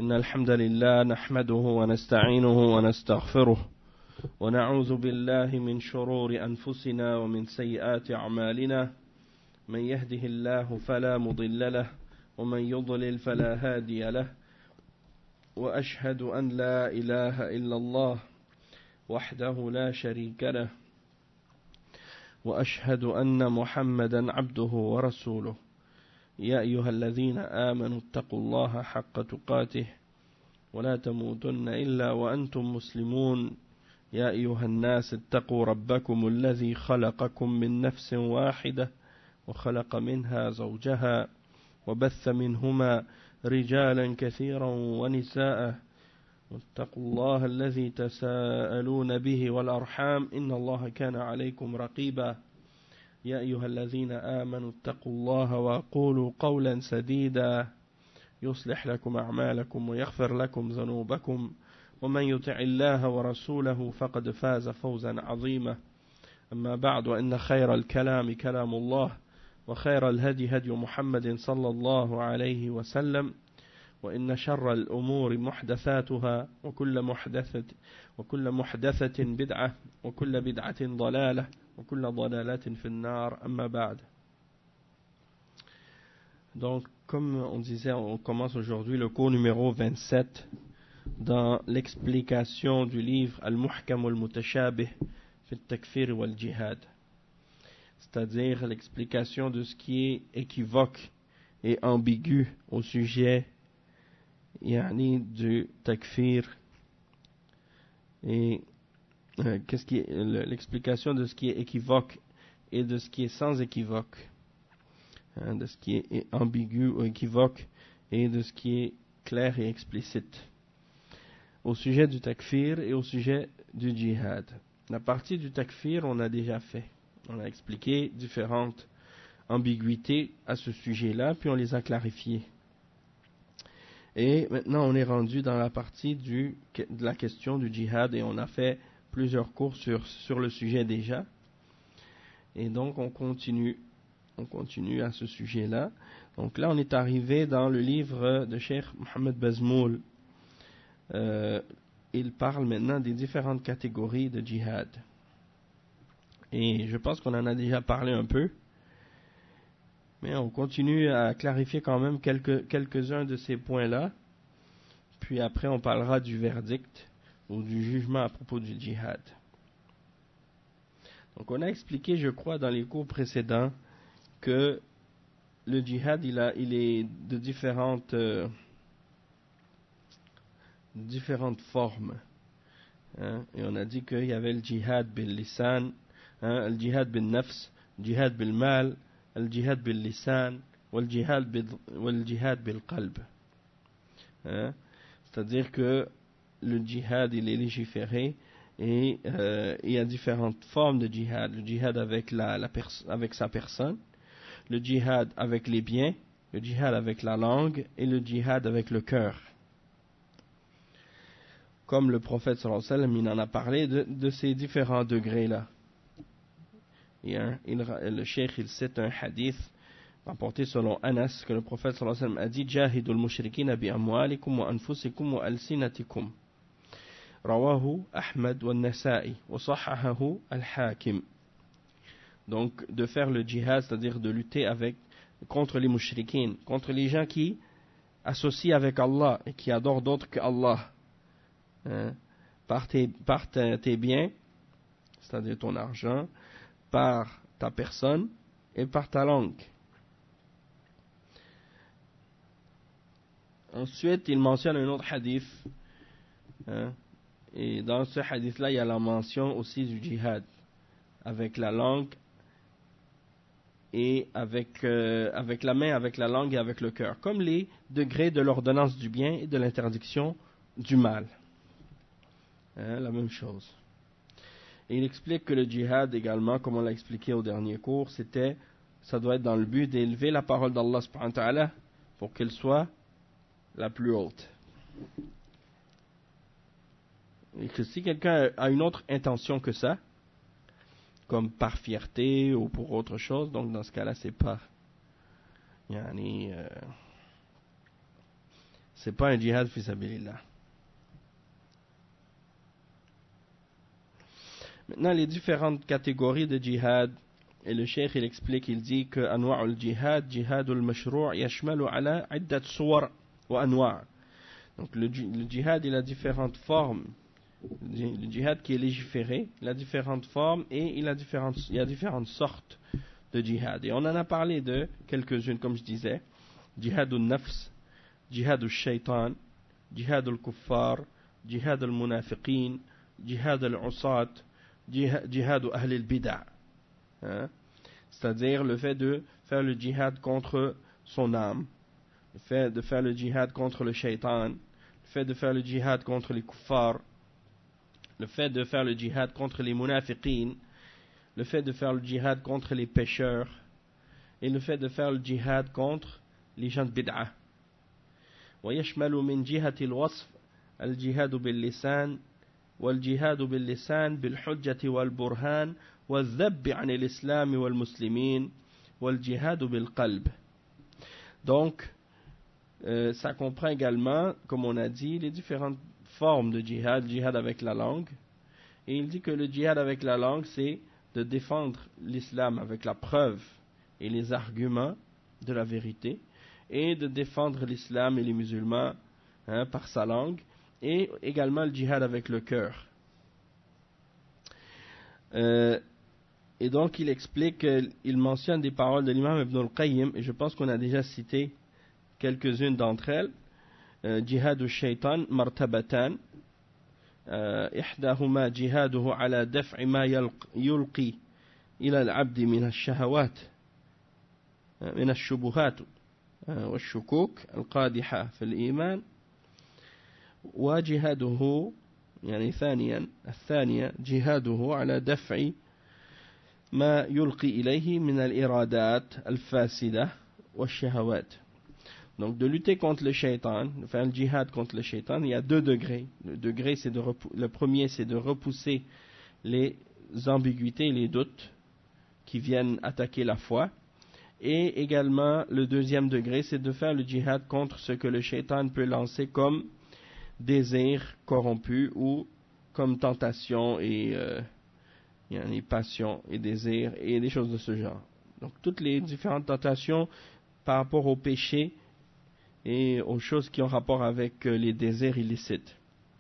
إن الحمد لله نحمده ونستعينه ونستغفره ونعوذ بالله من شرور أنفسنا ومن سيئات أعمالنا من يهده الله فلا مضل له ومن يضلل فلا هادي له وأشهد أن لا إله إلا الله وحده لا شريك له وأشهد أن محمدا عبده ورسوله يا أيها الذين آمنوا اتقوا الله حق تقاته ولا تموتن إلا وأنتم مسلمون يا أيها الناس اتقوا ربكم الذي خلقكم من نفس واحدة وخلق منها زوجها وبث منهما رجالا كثيرا ونساء واتقوا الله الذي تساءلون به والأرحام إن الله كان عليكم رقيبا يا أيها الذين آمنوا اتقوا الله وقولوا قولا سديدا يصلح لكم أعمالكم ويغفر لكم ذنوبكم ومن يطع الله ورسوله فقد فاز فوزا عظيما أما بعد وإن خير الكلام كلام الله وخير الهدي هدي محمد صلى الله عليه وسلم وإن شر الأمور محدثاتها وكل محدثة بدعة وكل بدعة ضلالة وكل ضلالة في النار أما بعد. Donc, comme on disait, on commence aujourd'hui le cours numéro 27 dans l'explication du livre Al-Muhkam al-Mutashabih fi al-Takfir wal-Jihad, c'est-à-dire l'explication de ce qui est équivoque et ambigu au sujet du takfir et l'explication de ce qui est équivoque et de ce qui est sans équivoque, de ce qui est ambigu ou équivoque et de ce qui est clair et explicite au sujet du takfir et au sujet du djihad. La partie du takfir on a déjà fait, on a expliqué différentes ambiguïtés à ce sujet-là, puis on les a clarifiées. Et maintenant on est rendu dans la partie de la question du djihad et on a fait plusieurs cours sur le sujet déjà. Et donc on continue à ce sujet-là. Donc là on est arrivé dans le livre de Cheikh Mohammed Bazmoul. Il parle maintenant des différentes catégories de djihad. Et je pense qu'on en a déjà parlé un peu. Mais on continue à clarifier quand même quelques-uns de ces points-là. Puis après on parlera du verdict ou du jugement à propos du djihad. Donc on a expliqué, je crois, dans les cours précédents que le djihad il est de différentes formes. Et on a dit qu'il y avait le djihad bil lisan, le djihad bil nafs, le djihad bil mal, le djihad bil lisan, le djihad bil qalb. C'est-à-dire que le djihad il est légiféré et il y a différentes formes de djihad. Le djihad avec avec sa personne, le djihad avec les biens, le djihad avec la langue et le djihad avec le cœur. Comme le prophète sallallahu alayhi wa sallam, il en a parlé de ces différents degrés-là. Le cheikh il cite un hadith rapporté selon Anas que le prophète sallallahu alayhi wa sallam a dit Jahidul mushrikina bi amwalikum wa anfusikum wa alsinatikum. Rawahu Ahmad wa Nasa'i wa sahahahu al-Hakim. Donc de faire le djihad, c'est-à-dire de lutter contre les mushrikines, contre les gens qui associent avec Allah et qui adorent d'autres que Allah, par tes biens, c'est-à-dire ton argent, par ta personne et par ta langue. Ensuite, il mentionne un autre hadith, et dans ce hadith-là, il y a la mention aussi du djihad, avec la langue, et avec la main, avec la langue et avec le cœur, comme les degrés de l'ordonnance du bien et de l'interdiction du mal. La même chose. Et il explique que le djihad également, comme on l'a expliqué au dernier cours, ça doit être dans le but d'élever la parole d'Allah subhanahu wa ta'ala pour qu'elle soit la plus haute. Et que si quelqu'un a une autre intention que ça, comme par fierté ou pour autre chose, donc dans ce cas-là, c'est pas c'est pas un djihad fi sabilillah. Maintenant, les différentes catégories de djihad, et le cheikh il explique, il dit que anwa' al-jihad, jihad al-mashru' yashmalu ala iddat suwar wa anwa'. Donc le djihad il a différentes formes. Le djihad qui est légiféré, il a différentes formes et il y a différentes sortes de djihad. Et on en a parlé de quelques-unes, comme je disais. Jihad al-nafs, jihad al-shaytan, jihad al-kuffar, jihad al-munafiqin, jihad al-usat, jihad ahl al-bid'a. C'est-à-dire le fait de faire le djihad contre son âme, le fait de faire le djihad contre le shaytan, le fait de faire le djihad contre les kuffars, le fait de faire le djihad contre les munafiqin, le fait de faire le djihad contre les pécheurs, et le fait de faire le djihad contre les gens de bid'a. ويشمل من جهة الوصف الجهاد باللسان والجهاد باللسان بالحجة والبرهان والذب عن الإسلام والمسلمين والجهاد بالقلب. Donc, ça comprend également, comme on a dit, les différentes formes de djihad, djihad avec la langue. Et il dit que le djihad avec la langue, c'est de défendre l'islam avec la preuve et les arguments de la vérité, et de défendre l'islam et les musulmans par sa langue, et également le djihad avec le cœur. Et donc il explique, il mentionne des paroles de l'imam Ibn al-Qayyim, et je pense qu'on a déjà cité quelques-unes d'entre elles. جهاد الشيطان مرتبتان إحداهما جهاده على دفع ما يلقي إلى العبد من الشهوات من الشبهات والشكوك القادحة في الإيمان وجهاده يعني الثانية جهاده على دفع ما يلقي إليه من الإرادات الفاسدة والشهوات. Donc de lutter contre le shaitan, de faire le djihad contre le shaitan, il y a deux degrés. Le premier c'est de repousser les ambiguïtés et les doutes qui viennent attaquer la foi. Et également le deuxième degré c'est de faire le djihad contre ce que le shaitan peut lancer comme désir corrompu ou comme tentation et passion et désir et des choses de ce genre. Donc toutes les différentes tentations par rapport au péché et aux choses qui ont rapport avec les désirs illicites.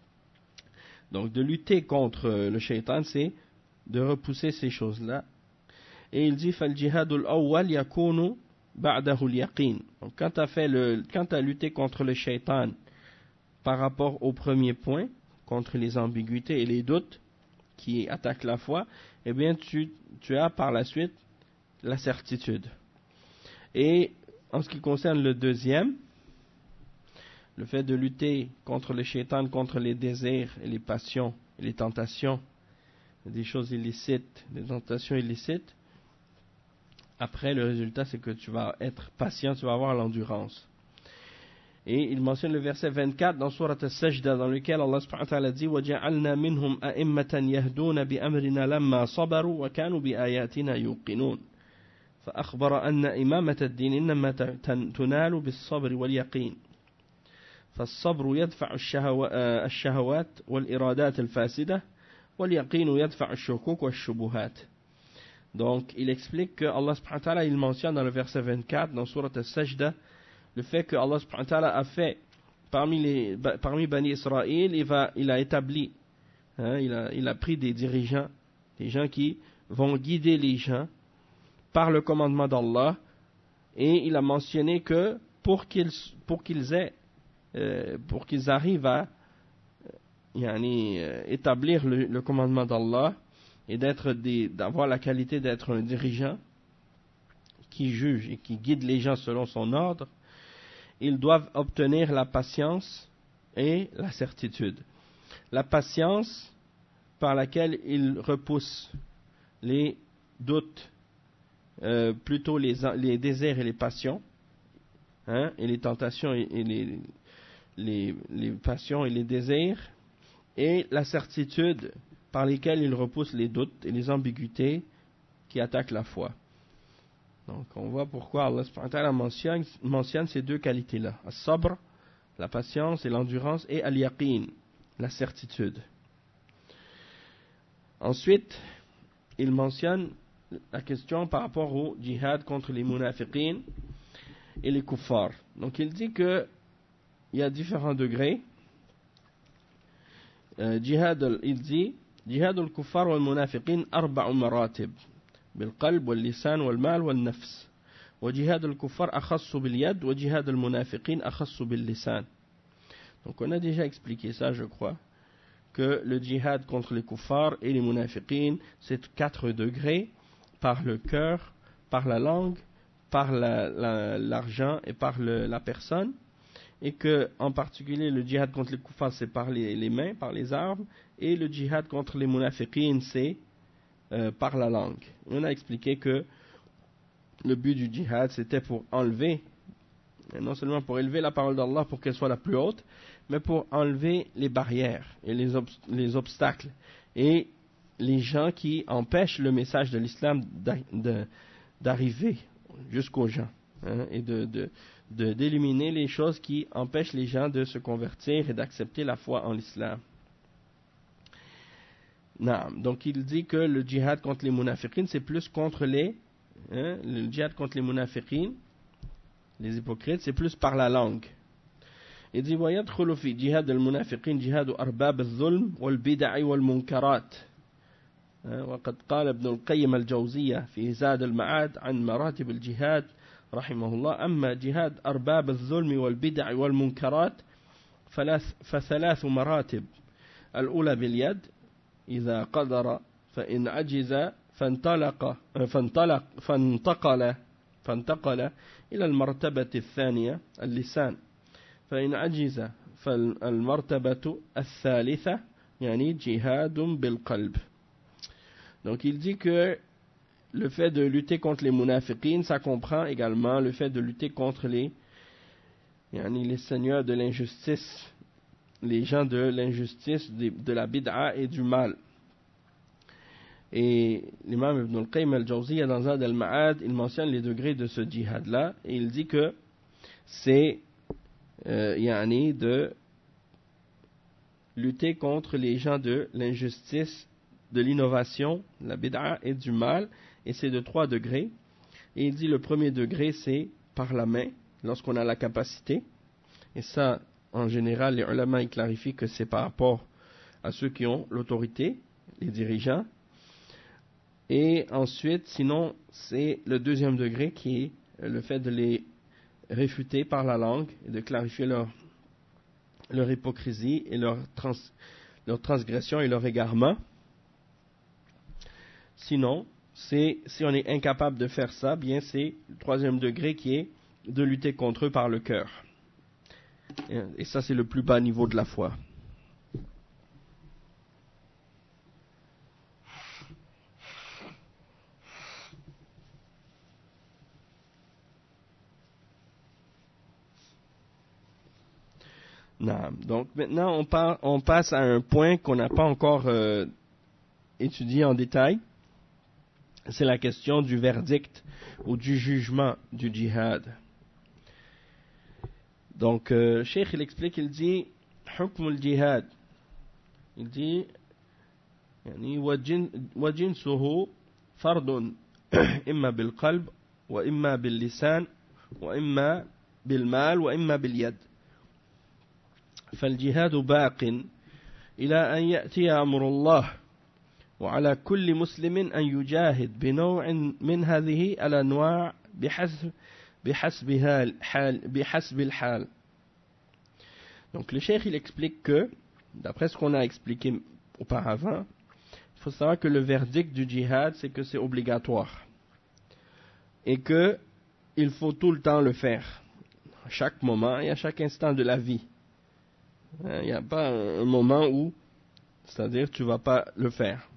Donc de lutter contre le shaitan, c'est de repousser ces choses-là. Et il dit فَالْجِهَادُ الْأَوَّلْ يَكُونُ بَعْدَهُ الْيَقِينَ. Donc quand tu as lutté contre le shaitan par rapport au premier point, contre les ambiguïtés et les doutes qui attaquent la foi, eh bien tu as par la suite la certitude. Et en ce qui concerne le deuxième, le fait de lutter contre le shaitan, contre les désirs et les passions et les tentations, des choses illicites, des tentations illicites, après le résultat c'est que tu vas être patient, tu vas avoir l'endurance. Et il mentionne le verset 24 dans Surat As-Sajda dans lequel Allah subhanahu wa ta'ala dit وَجَعَلْنَا مِنْهُمْ أَئِمَّةً يَهْدُونَ بِأَمْرِنَا لَمَّا صَبَرُوا وَكَانُوا بِآيَاتِنَا يُوقِنُونَ فأخبر أن إمامة الدين إنما تنال بالصبر واليقين فالصبر يدفع الشهوات والإرادات الفاسدة واليقين يدفع الشكوك والشبهات. Donc il explique que Allah subhanahu wa ta'ala il mentionne dans le verset 24 dans Surat As-Sajda le fait que Allah subhanahu wa ta'ala a fait parmi Bani Israël, il a établi, il a pris des dirigeants, des gens qui vont guider les gens par le commandement d'Allah, et il a mentionné que pour qu'ils arrivent à établir le commandement d'Allah et d'avoir la qualité d'être un dirigeant qui juge et qui guide les gens selon son ordre, ils doivent obtenir la patience et la certitude. La patience par laquelle ils repoussent les doutes, plutôt les désirs et les passions, et les tentations et les passions et les désirs, et la certitude par lesquelles ils repoussent les doutes et les ambiguïtés qui attaquent la foi. Donc on voit pourquoi Allah subhanahu wa ta'ala mentionne ces deux qualités-là, as-sabr la patience et l'endurance, et al-yaqin, la certitude. Ensuite, il mentionne la question par rapport au djihad contre les munafiqin et les kuffars. Donc il dit que il y a différents degrés. Il dit جهاد الكفار والمنافقين 4 مراتب بالقلب واللسان والمال والنفس وجهاد الكفار أخص باليد وجهاد المنافقين أخص باللسان. Donc on a déjà expliqué ça, je crois, que le djihad contre les kuffars et les munafiqin, c'est 4 degrés, par le cœur, par la langue, par l'argent et par la personne, et que en particulier le djihad contre les kuffars c'est par les mains, par les armes, et le djihad contre les munafiqin c'est par la langue. On a expliqué que le but du djihad c'était pour enlever, et non seulement pour élever la parole d'Allah pour qu'elle soit la plus haute, mais pour enlever les barrières et les obstacles et les gens qui empêchent le message de l'islam d'arriver jusqu'aux gens, hein, et d'éliminer les choses qui empêchent les gens de se convertir et d'accepter la foi en l'islam. Donc il dit que le djihad contre les munafiqin c'est plus contre le djihad contre les munafiqin, les hypocrites, c'est plus par la langue. Il dit ويدخل في جهاد المنافقين جهاد أرباب الظلم والبدع والمنكرات. وقد قال ابن القيم الجوزية في زاد المعاد عن مراتب الجهاد رحمه الله: أما جهاد أرباب الظلم والبدع والمنكرات فثلاث مراتب. الأولى باليد إذا قدر، فإن عجز فانتقل إلى المرتبة الثانية اللسان، فإن عجز فالمرتبة الثالثة يعني جهاد بالقلب. Donc il dit que le fait de lutter contre les munafiqin, ça comprend également le fait de lutter contre les seigneurs de l'injustice, les gens de l'injustice, de la bid'a et du mal. Et l'imam Ibn al-Qayyim al-Jawziyya dans Zad al-Ma'ad, il mentionne les degrés de ce djihad-là, et il dit que c'est de lutter contre les gens de l'injustice, de l'innovation, la bid'a et du mal, et c'est de 3 degrés. Et il dit le premier degré c'est par la main, lorsqu'on a la capacité, et ça en général les ulama ils clarifient que c'est par rapport à ceux qui ont l'autorité, les dirigeants. Et ensuite sinon c'est le deuxième degré qui est le fait de les réfuter par la langue et de clarifier leur hypocrisie et leur transgression et leur égarement. Sinon, si on est incapable de faire ça, bien c'est le troisième degré qui est de lutter contre eux par le cœur. Et ça c'est le plus bas niveau de la foi. Donc maintenant on passe à un point qu'on n'a pas encore étudié en détail. C'est la question du verdict ou du jugement du djihad. Donc Cheikh il explique, il dit حكم الجهاد, il dit وجنسه فرض إما بالقلب وإما باللسان وإما بالمال وإما باليد. فالجهاد باق إلى أن يأتي أمر الله، وعلى كل مسلم أن يجاهد بنوع من هذه الأنواع بحسب الحال. Donc le cheikh il explique que, d'après ce qu'on a expliqué auparavant, il faut savoir que le verdict du djihad c'est que c'est obligatoire et que il faut tout le temps le faire, à chaque moment et à chaque instant de la vie. Il n'y a pas un moment où, c'est-à-dire tu ne vas pas le faire.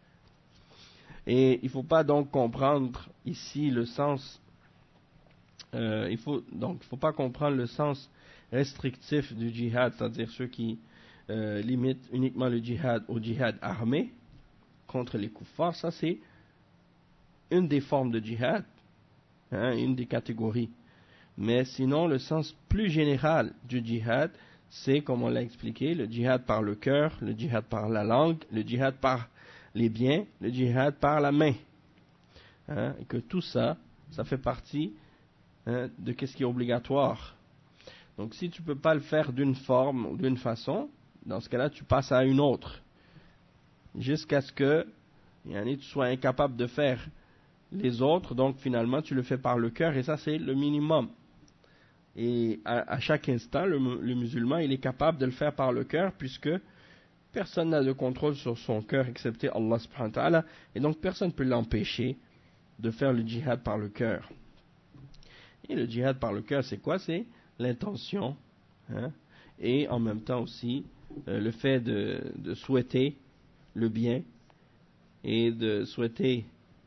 Et il ne faut pas donc comprendre ici le sens, il faut pas comprendre le sens restrictif du djihad, c'est-à-dire ceux qui limitent uniquement le djihad au djihad armé contre les kuffars. Ça c'est une des formes de djihad, une des catégories Mais sinon, le sens plus général du djihad, c'est, comme on l'a expliqué, le djihad par le cœur, le djihad par la langue, le djihad par les biens, le djihad par la main. Et que tout ça, ça fait partie de ce qui est obligatoire. Donc si tu ne peux pas le faire d'une forme ou d'une façon, dans ce cas-là, tu passes à une autre. Jusqu'à ce que tu sois incapable de faire les autres, donc finalement tu le fais par le cœur, et ça c'est le minimum. Et à chaque instant, le musulman, il est capable de le faire par le cœur, puisque personne n'a de contrôle sur son cœur excepté Allah subhanahu wa ta'ala, et donc personne ne peut l'empêcher de faire le djihad par le cœur. Et le djihad par le cœur, c'est quoi? C'est l'intention, et en même temps aussi le fait de souhaiter le bien et de souhaiter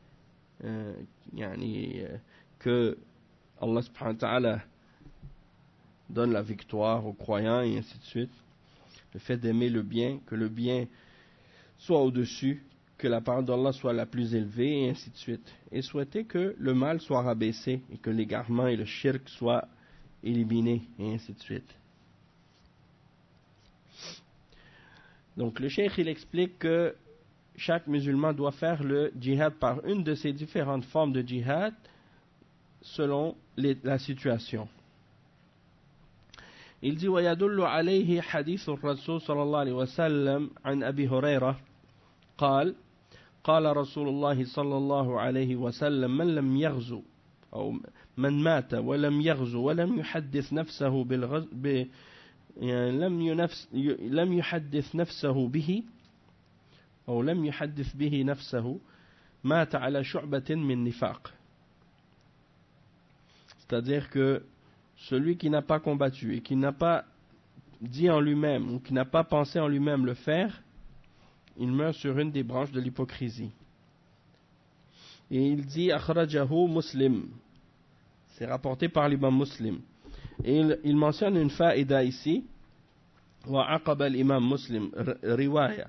que Allah subhanahu wa ta'ala donne la victoire aux croyants et ainsi de suite. Le fait d'aimer le bien, que le bien soit au-dessus, que la parole d'Allah soit la plus élevée et ainsi de suite. Et souhaiter que le mal soit rabaissé et que l'égarement et le shirk soient éliminés et ainsi de suite. Donc le cheikh il explique que chaque musulman doit faire le djihad par une de ces différentes formes de djihad selon la situation. Il dit ويدل عليه حديث الرسول صلى الله عليه وسلم عن أبي هريرة قال قال رسول الله صلى الله عليه وسلم من لم يغزو أو من مات ولم يغزو ولم يحدث نفسه بالغزو يعني لم يحدث نفسه به أو لم يحدث به نفسه مات على شعبة من نفاق. C'est-à-dire que celui qui n'a pas combattu et qui n'a pas dit en lui-même ou qui n'a pas pensé en lui-même le faire, il meurt sur une des branches de l'hypocrisie. Et il dit akhrajahu Muslim, c'est rapporté par l'imam Muslim. Et il mentionne une faïda ici, وعقب الإمام مسلم رواية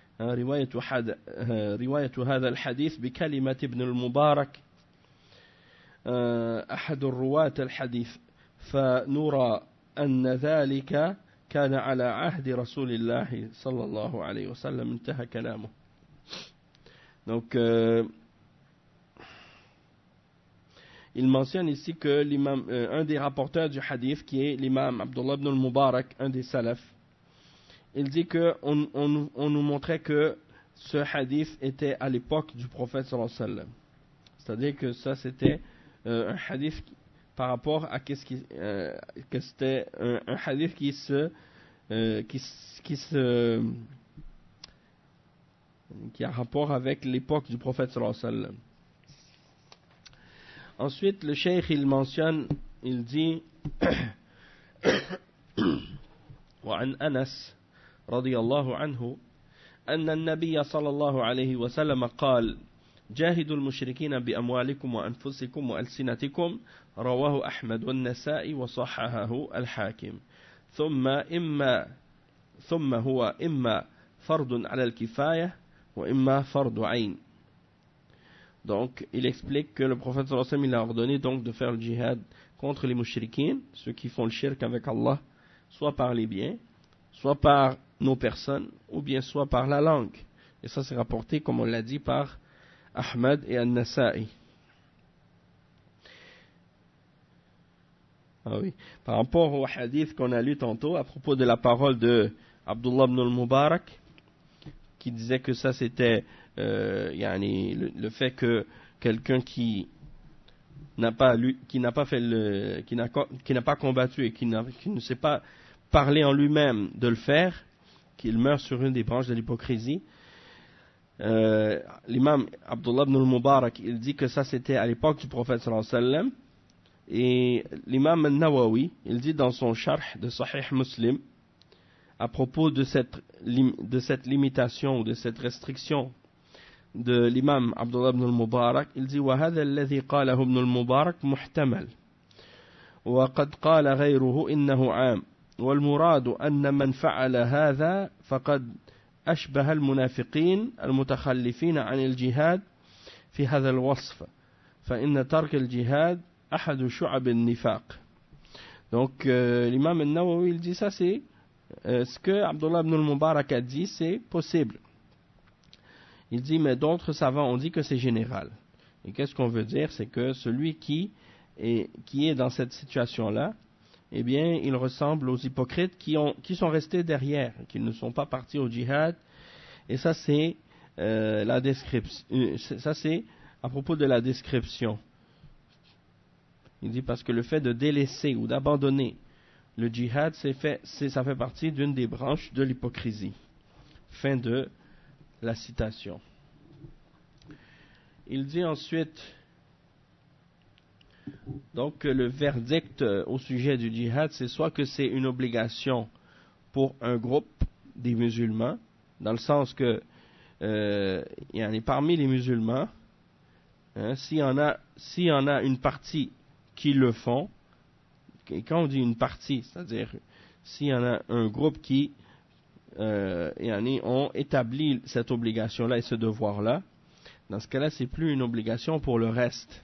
هذا الحديث بكلمة ابن المبارك أحد الرواة الحديث فنرى أن ذلك كان على عهد رسول الله صلى الله عليه وسلم انتهى كلامه. Donc il mentionne ici que l'imam, un des rapporteurs du hadith, qui est l'imam Abdullah ibn al-Mubarak, un des salafs, il dit qu'on nous montrait que ce hadith était à l'époque du prophète sallallahu alayhi wa sallam. C'est-à-dire que ça c'était un hadith par rapport à que c'était un hadith qui a rapport avec l'époque du prophète sallallahu alayhi wa sallam. Ensuite, le cheikh il mentionne, il dit وعن أنس رضي الله عنه أن النبي صلى الله عليه وسلم قال جاهدوا المشركين بأموالكم وأنفسكم وألسنتكم رواه أحمد والنسائي وصححه الحاكم ثم هو إما فرض على الكفاية وإما فرض عين. Donc, il explique que le prophète sallallahu alayhi wa sallam, il a ordonné donc de faire le djihad contre les mushrikines, ceux qui font le shirk avec Allah, soit par les biens, soit par nos personnes, ou bien soit par la langue. Et ça c'est rapporté, comme on l'a dit, par Ahmad et An-Nasa'i. Ah oui. Par rapport au hadith qu'on a lu tantôt, à propos de la parole de Abdullah ibn al-Mubarak, qui disait que ça c'était le fait que quelqu'un qui n'a pas combattu et qui ne sait pas parler en lui-même de le faire, qu'il meurt sur une des branches de l'hypocrisie. L'imam Abdullah ibn al-Mubarak, il dit que ça c'était à l'époque du prophète sallallahu alayhi wa sallam. Et l'imam al-Nawawi, il dit dans son sharh de Sahih Muslim, à propos de cette limitation ou de cette restriction de l'imam Abdullah ibn al-Mubarak, il dit وَهَذَا الَّذِي قَالَهُ ابن المبارك محتمل وقد قال غيره إنه عام والمراد أن من فعل هذا فقد أشبه المنافقين المتخلفين عن الجهاد في هذا الوصف فإن ترك الجهاد أحد شعب النفاق. Donc l'imam al-Nawawi il dit ça c'est ce que Abdullah ibn al-Mubarak a dit, c'est possible. Il dit mais d'autres savants ont dit que c'est général. Et qu'est-ce qu'on veut dire? C'est que celui qui est dans cette situation-là, eh bien, il ressemble aux hypocrites qui sont restés derrière, qui ne sont pas partis au djihad. Et ça, c'est la description. Ça, c'est à propos de la description. Il dit parce que le fait de délaisser ou d'abandonner le djihad, ça fait partie d'une des branches de l'hypocrisie. Fin de la citation. Il dit ensuite, donc le verdict au sujet du djihad, c'est soit que c'est une obligation pour un groupe des musulmans, dans le sens que parmi les musulmans, s'il y en a une partie qui le font, et quand on dit une partie, c'est-à-dire s'il y en a un groupe qui ont établi cette obligation-là et ce devoir-là, dans ce cas-là, c'est plus une obligation pour le reste.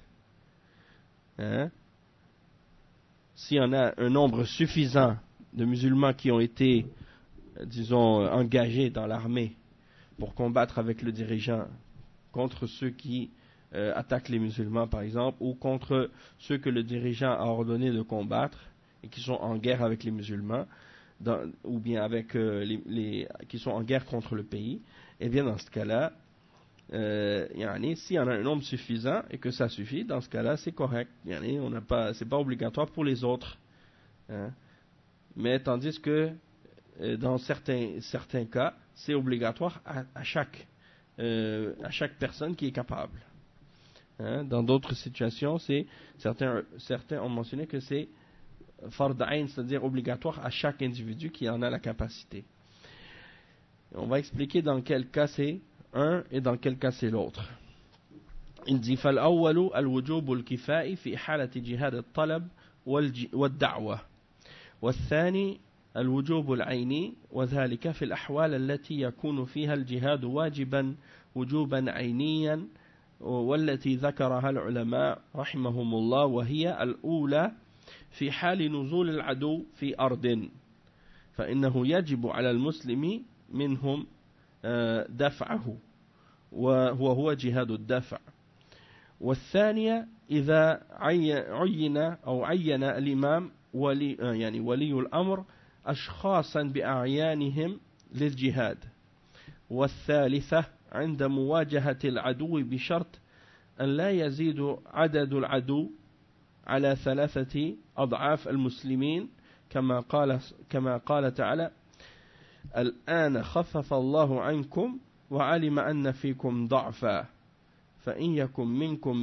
S'il y en a un nombre suffisant de musulmans qui ont été, disons, engagés dans l'armée pour combattre avec le dirigeant contre ceux qui attaquent les musulmans, par exemple, ou contre ceux que le dirigeant a ordonné de combattre et qui sont en guerre avec les musulmans, ou bien avec qui sont en guerre contre le pays, et bien dans ce cas-là, s'il y en a un nombre suffisant et que ça suffit, dans ce cas-là, c'est correct. C'est pas obligatoire pour les autres. Mais tandis que dans certains cas, c'est obligatoire à chaque personne qui est capable. Dans d'autres situations, certains ont mentionné que c'est fard ayn, c'est-à-dire obligatoire à chaque individu qui en a la capacité. On va expliquer dans quel cas c'est un et dans quel cas c'est l'autre. Il dit فالأول الوجوب الكفائي في حالة جهاد الطلب والدعوة والثاني الوجوب العيني وذلك في الأحوال التي يكون فيها الجهاد واجبا وجوبا عينيا والتي ذكرها العلماء رحمهم الله وهي الأولى في حال نزول العدو في أرض فإنه يجب على المسلم منهم دفعه وهو جهاد الدفع والثانية إذا عين الإمام ولي الأمر أشخاصا بأعيانهم للجهاد والثالثة عند مواجهة العدو بشرط أن لا يزيد عدد العدو على 3 أضعاف المسلمين كما قال تعالى الآن خفف الله عنكم وعلم أن فيكم ضعفا فإن يكن منكم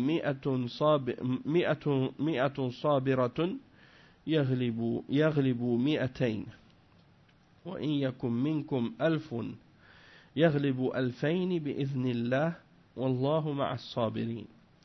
100 صابرة يغلبوا 200 وإن يكن منكم 1000 يغلبوا 2000 بإذن الله والله مع الصابرين.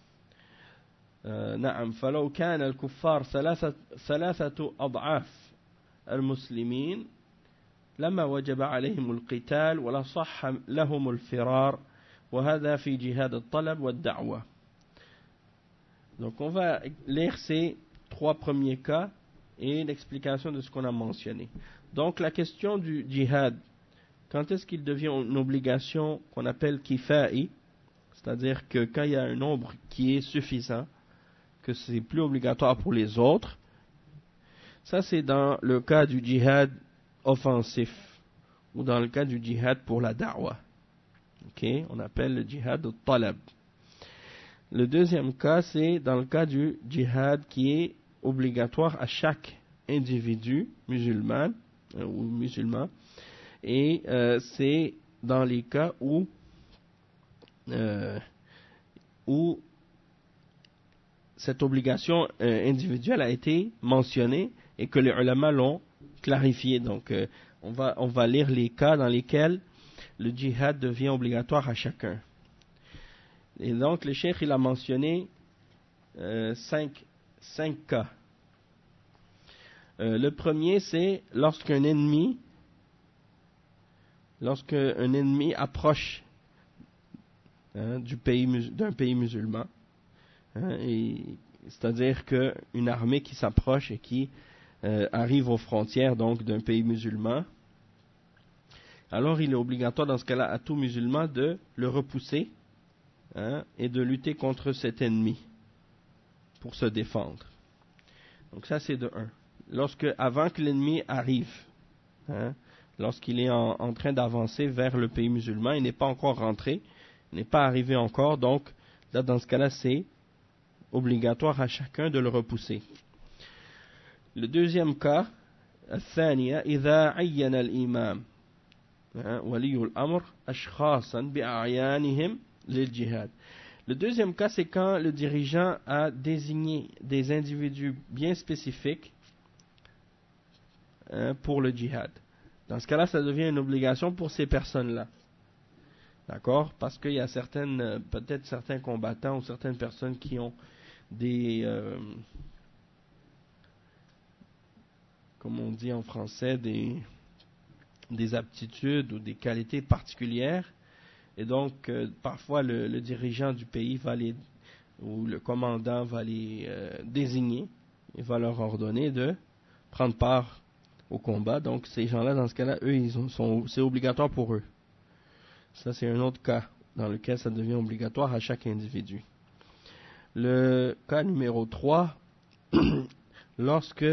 نعم فلو كان الكفار 3 أضعاف المسلمين لما وجب عليهم القتال ولا صح لهم الفرار وهذا في جهاد الطلب والدعوة. Donc on va lire ces 3 premiers cas et l'explication de ce qu'on a mentionné. Donc la question du djihad, quand est-ce qu'il devient une obligation qu'on appelle kifa'i, c'est-à-dire que quand il y a un nombre qui est suffisant, que c'est plus obligatoire pour les autres, ça c'est dans le cas du djihad offensif ou dans le cas du djihad pour la da'wah. On appelle le djihad au talab. Le deuxième cas, c'est dans le cas du djihad qui est obligatoire à chaque individu musulman ou musulman, et c'est dans les cas où cette obligation individuelle a été mentionnée et que les ulama l'ont clarifié. Donc on va lire les cas dans lesquels le djihad devient obligatoire à chacun. Et donc le cheikh il a mentionné 5 cas. Le premier c'est lorsqu'un ennemi approche d'un pays musulman, c'est-à-dire qu'une armée qui s'approche et qui arrive aux frontières donc d'un pays musulman, alors il est obligatoire dans ce cas-là à tout musulman de le repousser, hein, et de lutter contre cet ennemi pour se défendre. Donc ça c'est de 1. Avant que l'ennemi arrive, hein, lorsqu'il est en train d'avancer vers le pays musulman, il n'est pas encore rentré, il n'est pas arrivé encore, donc là dans ce cas-là c'est obligatoire à chacun de le repousser. Le deuxième cas, الثانية إذا عين الإمام ولي الأمر أشخاصا بأعيانهم للجهاد. Le deuxième cas, c'est quand le dirigeant a désigné des individus bien spécifiques pour le djihad. Dans ce cas-là, ça devient une obligation pour ces personnes-là. D'accord? Parce qu'il y a peut-être certains combattants ou certaines personnes qui ont des, comme on dit en français, des aptitudes ou des qualités particulières. Et donc, parfois, le dirigeant du pays ou le commandant va les désigner et va leur ordonner de prendre part au combat. Donc, ces gens-là, dans ce cas-là, eux, c'est obligatoire pour eux. Ça, c'est un autre cas dans lequel ça devient obligatoire à chaque individu. Le cas numéro 3, lorsque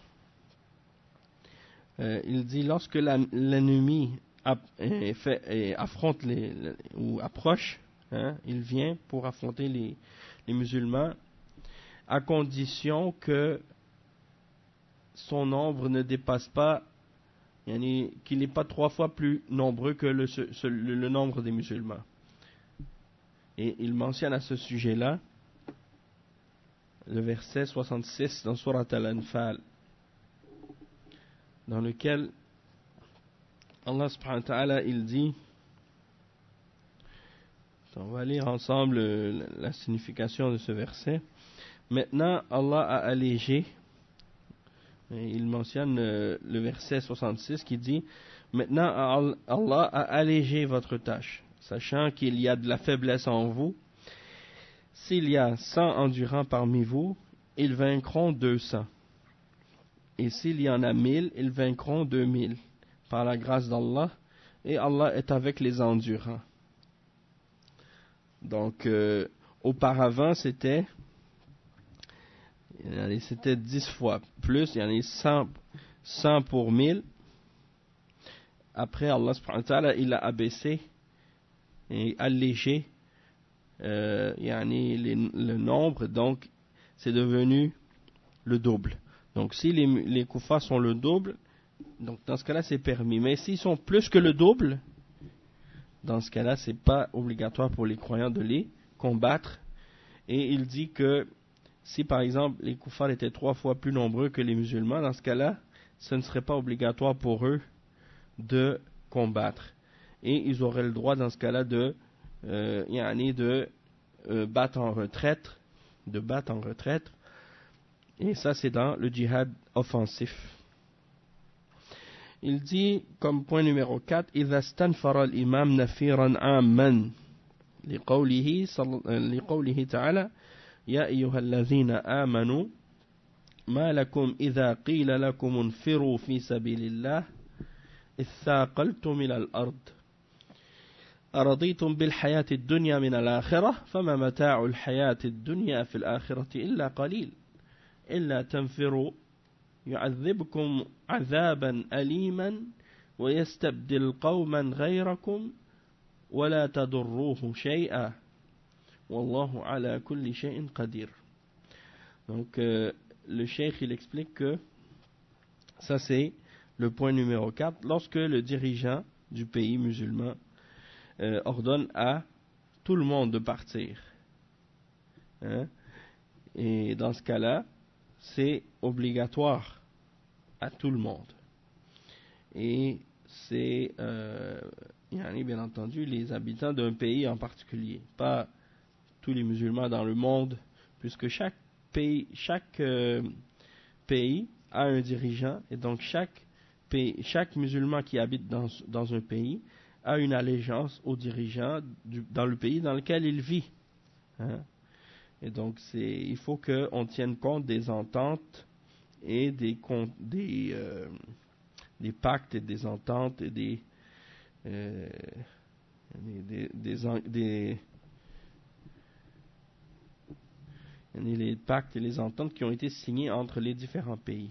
il dit lorsque l'ennemi affronte ou approche, hein, il vient pour affronter les musulmans, à condition que son nombre ne dépasse pas, qu'il n'est pas 3 fois plus nombreux que le nombre des musulmans. Et il mentionne à ce sujet-là le verset 66 dans Surat Al-Anfal, dans lequel Allah subhanahu wa ta'ala il dit, on va lire ensemble la signification de ce verset. Maintenant Allah a allégé, et il mentionne le verset 66 qui dit, maintenant Allah a allégé votre tâche, sachant qu'il y a de la faiblesse en vous. S'il y a 100 endurants parmi vous, ils vaincront 200. Et s'il y en a 1000, ils vaincront 2000. Par la grâce d'Allah, et Allah est avec les endurants. Donc, auparavant, c'était 10 fois plus, il y en a 100 pour 1000. Après, Allah subhanahu wa ta'ala, il a abaissé et allégé le nombre, donc c'est devenu le double. Donc, si les koufars sont le double, donc dans ce cas-là c'est permis, mais s'ils sont plus que le double, dans ce cas-là c'est pas obligatoire pour les croyants de les combattre. Et il dit que si par exemple les koufars étaient 3 fois plus nombreux que les musulmans, dans ce cas-là ce ne serait pas obligatoire pour eux de combattre, et ils auraient le droit dans ce cas-là de battre en retraite, et ça c'est dans le djihad offensif. Il dit, comme point numéro 4, إذا استنفر الإمام نفيرا عاما لقوله تعالى يا أيها الذين آمنوا ما لكم إذا قيل لكم انفروا في سبيل الله اثاقلتم إلى الأرض أرضيتم بالحياة الدنيا من الآخرة فما متاع الحياة الدنيا في الآخرة إلا قليل إلا تنفروا يعذبكم عذابا أليما ويستبدل قوما غيركم ولا تضروه شيئا والله على كل شيء قدير. Donc le cheikh il explique que ça c'est le point numéro 4, lorsque le dirigeant du pays musulman ordonne à tout le monde de partir, hein? Et dans ce cas-là c'est obligatoire à tout le monde. Et c'est bien entendu les habitants d'un pays en particulier, pas tous les musulmans dans le monde, puisque chaque pays a un dirigeant, et donc chaque musulman qui habite dans un pays a une allégeance au dirigeant dans le pays dans lequel il vit, hein? Et donc il faut qu'on tienne compte des ententes et des pactes et des ententes et les pactes et les ententes qui ont été signés entre les différents pays,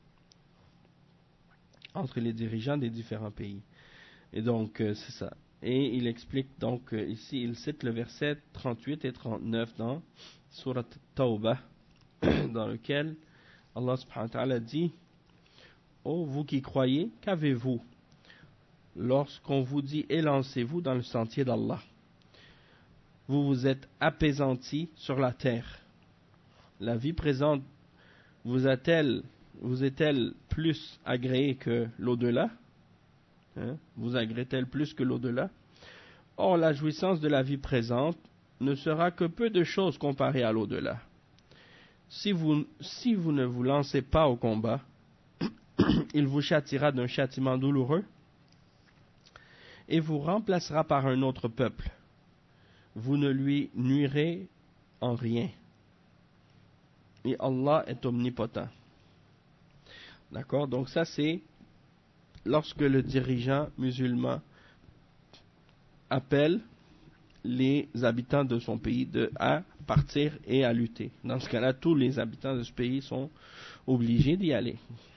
entre les dirigeants des différents pays. Et donc, c'est ça. Et il explique donc, ici, il cite le verset 38 et 39 dans Surat Tawbah, dans lequel Allah subhanahu wa ta'ala dit: ô vous qui croyez, qu'avez-vous lorsqu'on vous dit élancez-vous dans le sentier d'Allah? Vous vous êtes apaisantis sur la terre. La vie présente vous est-elle plus agréée que l'au-delà? Vous agrée-t-elle plus que l'au-delà? Or, la jouissance de la vie présente ne sera que peu de choses comparée à l'au-delà. Si vous ne vous lancez pas au combat, il vous châtiera d'un châtiment douloureux et vous remplacera par un autre peuple. Vous ne lui nuirez en rien. Et Allah est omnipotent. D'accord? Donc ça, c'est lorsque le dirigeant musulman appelle les habitants de son pays à partir et à lutter. Dans ce cas-là, tous les habitants de ce pays sont obligés d'y aller.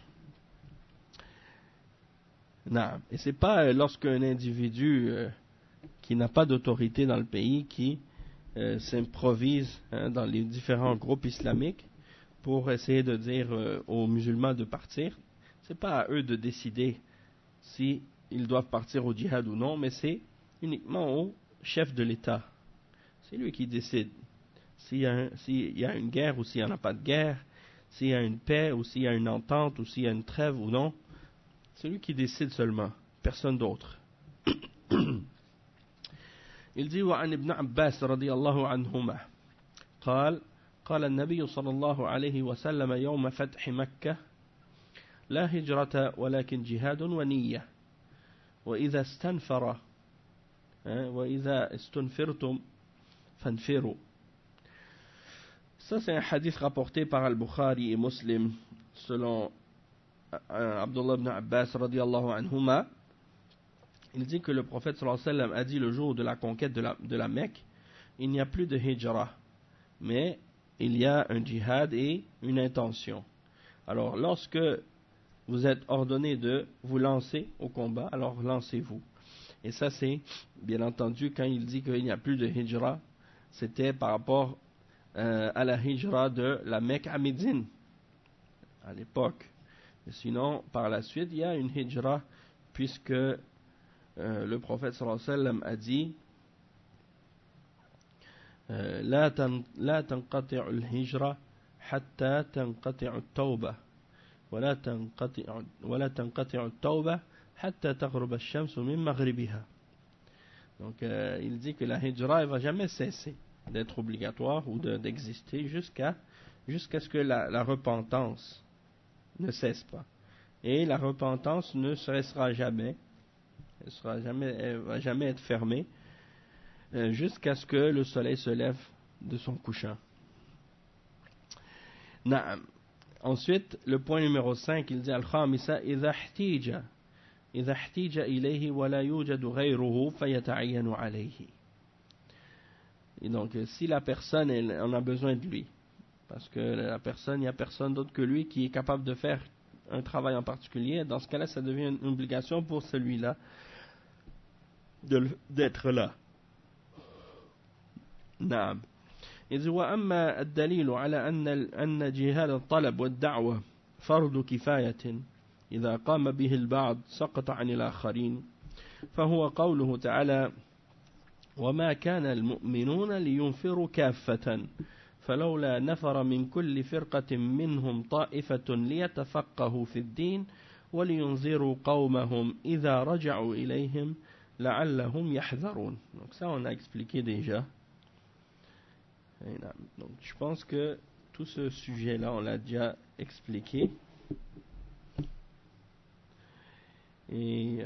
Non. Et c'est pas lorsqu'un individu qui n'a pas d'autorité dans le pays qui s'improvise dans les différents groupes islamiques pour essayer de dire aux musulmans de partir. C'est pas à eux de décider si ils doivent partir au djihad ou non, mais c'est uniquement au chef de l'État. C'est lui qui décide s'il y a une guerre ou s'il n'y en a pas de guerre, s'il y a une paix ou s'il y a une entente ou s'il y a une trêve ou non. C'est lui qui décide seulement, personne d'autre. Il dit: وعن ابن عباس رضي الله عنهما قال النبي صلى الله عليه وسلم يوم فتح مكة: لا هجرة ولكن جهاد ونية وإذا استنفرتم فانفروا. Ça, c'est un hadith rapporté par Al-Bukhari et Muslim selon Abdullah ibn Abbas radiyallahu anhuma. Il dit que le prophète sallallahu alayhi wa sallam a dit le jour de la conquête de la Mecque: il n'y a plus de hijra, mais il y a un djihad et une intention. Alors lorsque vous êtes ordonné de vous lancer au combat, alors lancez-vous. Et ça, c'est bien entendu quand il dit qu'il n'y a plus de hijra, c'était par rapport à la hijra de la Mecque à Médine à l'époque. Et sinon, par la suite, il y a une hijra puisque le prophète sallallahu alayhi wa sallam a dit: لا تنقطع الهجرة حتى تنقطع التوبة ولا تنقطع التوبة حتى تغرب الشمس من مغربها. Donc il dit que la hijra ne va jamais cesser d'être obligatoire ou d'exister jusqu'à ce que la repentance ne cesse pas. Et la repentance ne cessera jamais, elle va jamais être fermée jusqu'à ce que le soleil se lève de son couchant. Naam. Ensuite, le point numéro 5, il dit: Al-Khamisa idha ihtija ilayhi wa la yujadu ghayruhu fayata'ayyanu alayhi. Et donc, si la personne on a besoin de lui, parce que la personne, il n'y a personne d'autre que lui qui est capable de faire un travail en particulier, dans ce cas-là, ça devient une obligation pour celui-là d'être là. نعم. إذ وأما الدليل على أن جهاد الطلب والدعوة فرض كفاية إذا قام به البعض سقط عن الآخرين فهو قوله تعالى: وما كان المؤمنون لينفروا كافة فلولا نفر من كل فرقة منهم طائفة ليتفقهوا في الدين ولينذروا قومهم إذا رجعوا إليهم لعلهم يحذرون. Donc ça on a expliqué déjà. Donc je pense que tout ce sujet-là on l'a déjà expliqué. Et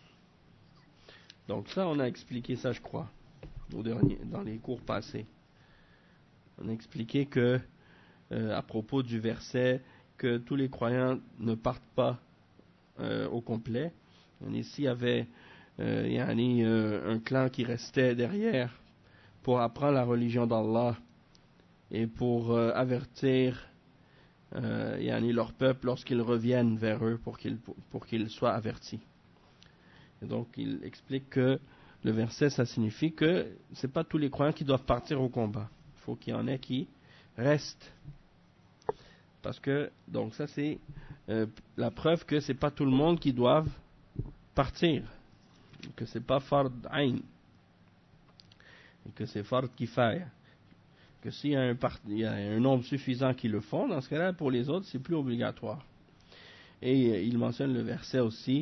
donc ça on a expliqué ça, je crois, dans les cours passés. On a expliqué que à propos du verset que tous les croyants ne partent pas au complet. S'il y avait un clan qui restait derrière pour apprendre la religion d'Allah et pour avertir leur peuple lorsqu'ils reviennent vers eux pour qu'ils soient avertis. Et donc il explique que le verset, ça signifie que ce n'est pas tous les croyants qui doivent partir au combat. Il faut qu'il y en ait qui restent. Parce que, donc ça c'est la preuve que ce n'est pas tout le monde qui doit partir. Que ce n'est pas fard ayn. Et que c'est fard kifaya. Que s'il y a un nombre suffisant qui le font, dans ce cas-là, pour les autres, c'est plus obligatoire. Et il mentionne le verset aussi,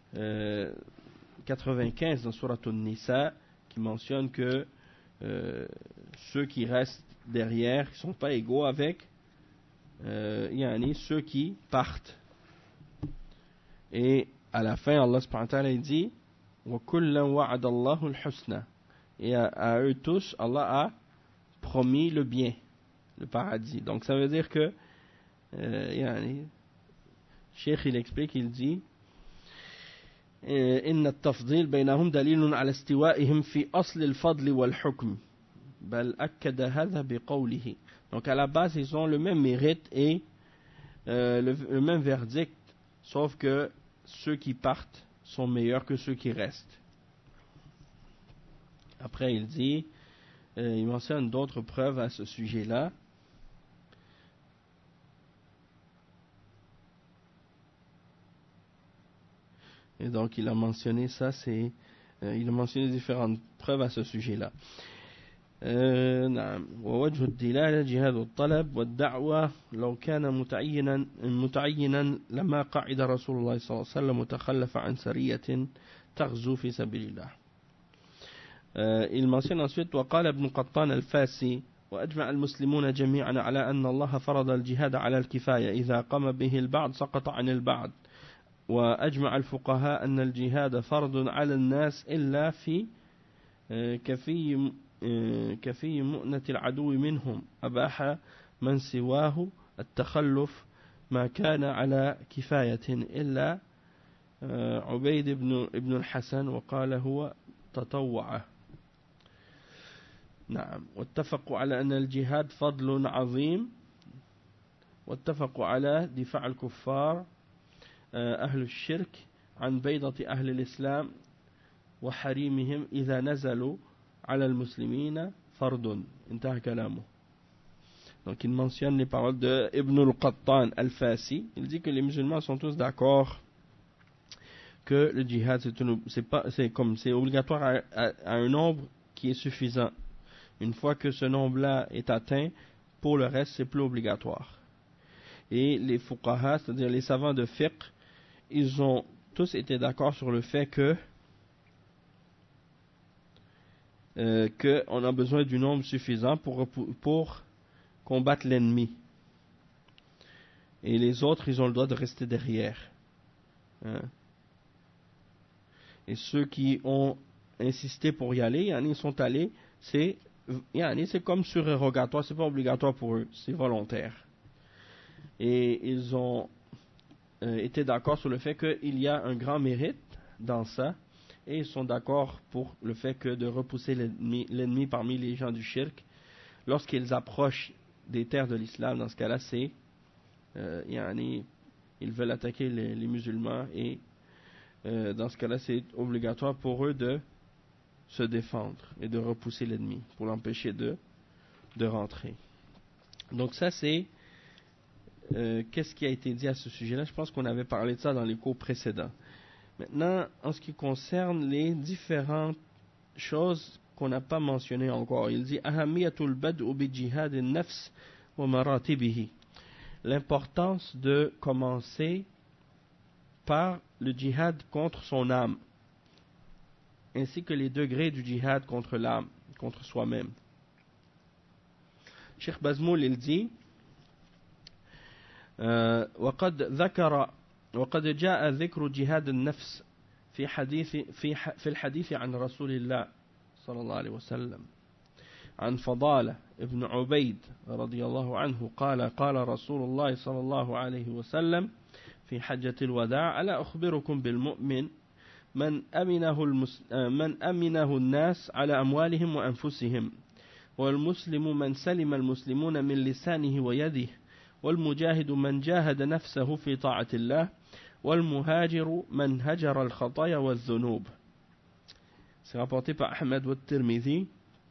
95 dans Surat An-Nisa, qui mentionne que ceux qui restent derrière ne sont pas égaux avec ceux qui partent. Et à la fin, Allah subhanahu wa ta'ala dit وَكُلًّا وَعَدَ اللَّهُ الْحُسْنَى. Et à eux tous, Allah a promis le bien, le paradis. Donc ça veut dire que Cheikh il explique, il dit إن التفضيل بينهم دليل على استوائهم في أصل الفضل والحكم بل أكد هذا بقوله. Donc à la base ils ont le même mérite et le même verdict, sauf que ceux qui partent sont meilleurs que ceux qui restent. Après il dit, il mentionne d'autres preuves à ce sujet-là. Et donc il a mentionné ça, il a mentionné différentes preuves à ce sujet-là. نعم ووجه الدلالة جهاد الطلب والدعوة لو كان متعينا لما قعد رسول الله صلى الله عليه وسلم وتخلف عن سرية تغزو في سبيل الله. Il mentionne ensuite وقال ابن قطان الفاسي وأجمع المسلمون جميعا على أن الله فرض الجهاد على الكفاية إذا قام به البعض سقط عن البعض وأجمع الفقهاء أن الجهاد فرض على الناس إلا في كفي مؤنة العدو منهم أباح من سواه التخلف ما كان على كفاية إلا عبيد ابن الحسن وقال هو تطوع. نعم واتفقوا على أن الجهاد فضل عظيم واتفقوا على دفاع الكفار أهل الشرك عن بيضة أهل الإسلام وحريمهم إذا نزلوا على المسلمين فرض. انتهى كلامه. Donc il mentionne les paroles de Ibn al-Qattan al-Fasi. Il dit que les musulmans sont tous d'accord que le djihad c'est obligatoire à un nombre qui est suffisant. Une fois que ce nombre-là est atteint, pour le reste c'est plus obligatoire. Et les fuqaha, c'est-à-dire les savants de fiqh, ils ont tous été d'accord sur le fait que on a besoin du nombre suffisant pour combattre l'ennemi. Et les autres, ils ont le droit de rester derrière. Hein? Et ceux qui ont insisté pour y aller, ils sont allés, c'est comme surérogatoire, c'est pas obligatoire pour eux, c'est volontaire. Et ils ont été d'accord sur le fait qu'il y a un grand mérite dans ça, et ils sont d'accord pour le fait que de repousser l'ennemi parmi les gens du shirk, lorsqu'ils approchent des terres de l'islam, dans ce cas-là, c'est ils veulent attaquer les musulmans, et dans ce cas-là, c'est obligatoire pour eux de se défendre et de repousser l'ennemi pour l'empêcher de rentrer. Donc ça, c'est qu'est-ce qui a été dit à ce sujet-là. Je pense qu'on avait parlé de ça dans les cours précédents. Maintenant, en ce qui concerne les différentes choses qu'on n'a pas mentionnées encore, il dit ahamiyatul bad'u bi jihad an-nafs wa maratibihi. L'importance de commencer par le djihad contre son âme, ainsi que les degrés du djihad contre l'âme, contre soi-même. Cheikh Bazmoul, il dit وقد جاء ذكر جهاد النفس في الحديث عن رسول الله صلى الله عليه وسلم عن فضالة ابن عبيد رضي الله عنه قال قال رسول الله صلى الله عليه وسلم في حجة الوداع ألا أخبركم بالمؤمن من أمنه الناس على أموالهم وأنفسهم والمسلم من سلم المسلمون من لسانه ويده والمجاهد من جاهد نفسه في طاعة الله والمهاجر من هجر الخطايا والذنوب. C'est rapporté par Ahmed wa Tirmidhi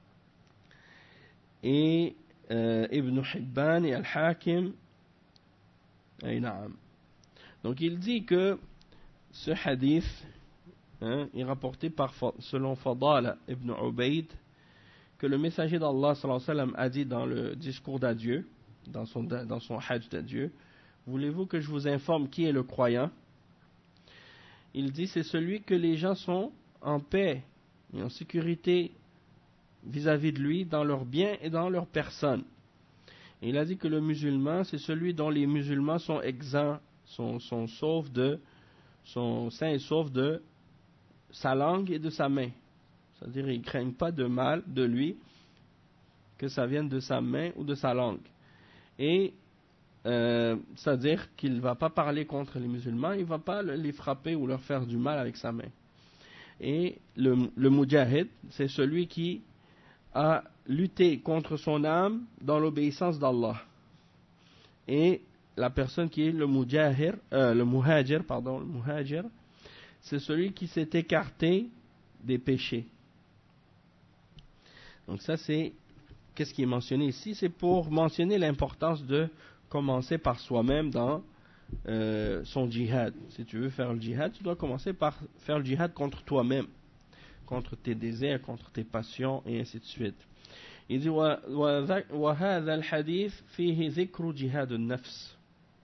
et Ibn Hibban et Al-Hakim. Et naam. Donc il dit que ce hadith est rapporté selon Fadala ibn Ubayd que le messager d'Allah sallallahu alayhi wa sallam a dit dans le discours d'adieu, dans son hajj d'adieu, voulez-vous que je vous informe qui est le croyant? Il dit c'est celui que les gens sont en paix et en sécurité vis-à-vis de lui dans leurs biens et dans leur personne. Et il a dit que le musulman c'est celui dont les musulmans sont exempts, sont sains et saufs de sa langue et de sa main. C'est-à-dire ils ne craignent pas de mal de lui, que ça vienne de sa main ou de sa langue. Et c'est-à-dire qu'il ne va pas parler contre les musulmans, il ne va pas les frapper ou leur faire du mal avec sa main. Et le mujahid, c'est celui qui a lutté contre son âme dans l'obéissance d'Allah. Et la personne qui est le muhajir, c'est celui qui s'est écarté des péchés. Donc ça c'est, qu'est-ce qui est mentionné ici? C'est pour mentionner l'importance de commencer par soi-même dans son djihad. Si tu veux faire le djihad, tu dois commencer par faire le djihad contre toi-même, contre tes désirs, contre tes passions et ainsi de suite. Il dit وهذا الحديث فيه ذكر جهاد النفس.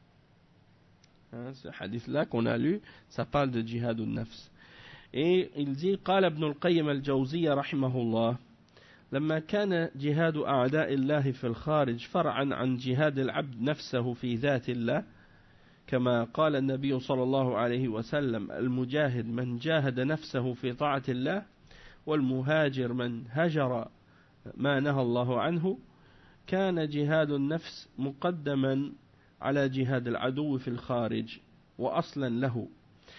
Ce hadith-là qu'on a lu, ça parle de jihad al-nafs. Et il dit قال ابن القيم الجوزية رحمه الله لما كان جهاد أعداء الله في الخارج فرعا عن جهاد العبد نفسه في ذات الله كما قال النبي صلى الله عليه وسلم المجاهد من جاهد نفسه في طاعة الله والمهاجر من هجر ما نهى الله عنه كان جهاد النفس مقدما على جهاد العدو في الخارج وأصلا له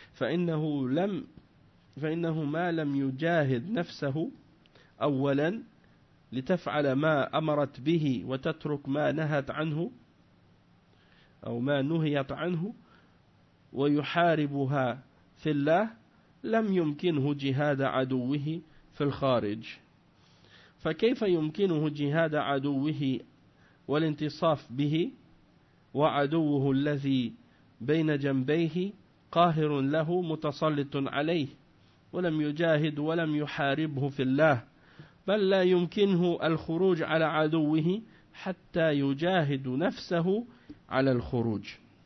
فإنه ما لم يجاهد نفسه أولا لتفعل ما أمرت به وتترك ما نهت عنه أو ما نهيت عنه ويحاربها في الله لم يمكنه جهاد عدوه في الخارج فكيف يمكنه جهاد عدوه والانتصاف به وعدوه الذي بين جنبيه قاهر له متسلط عليه ولم يجاهد ولم يحاربه في الله بل لا يمكنه الخروج على عدوه حتى يجاهد نفسه على الخروج.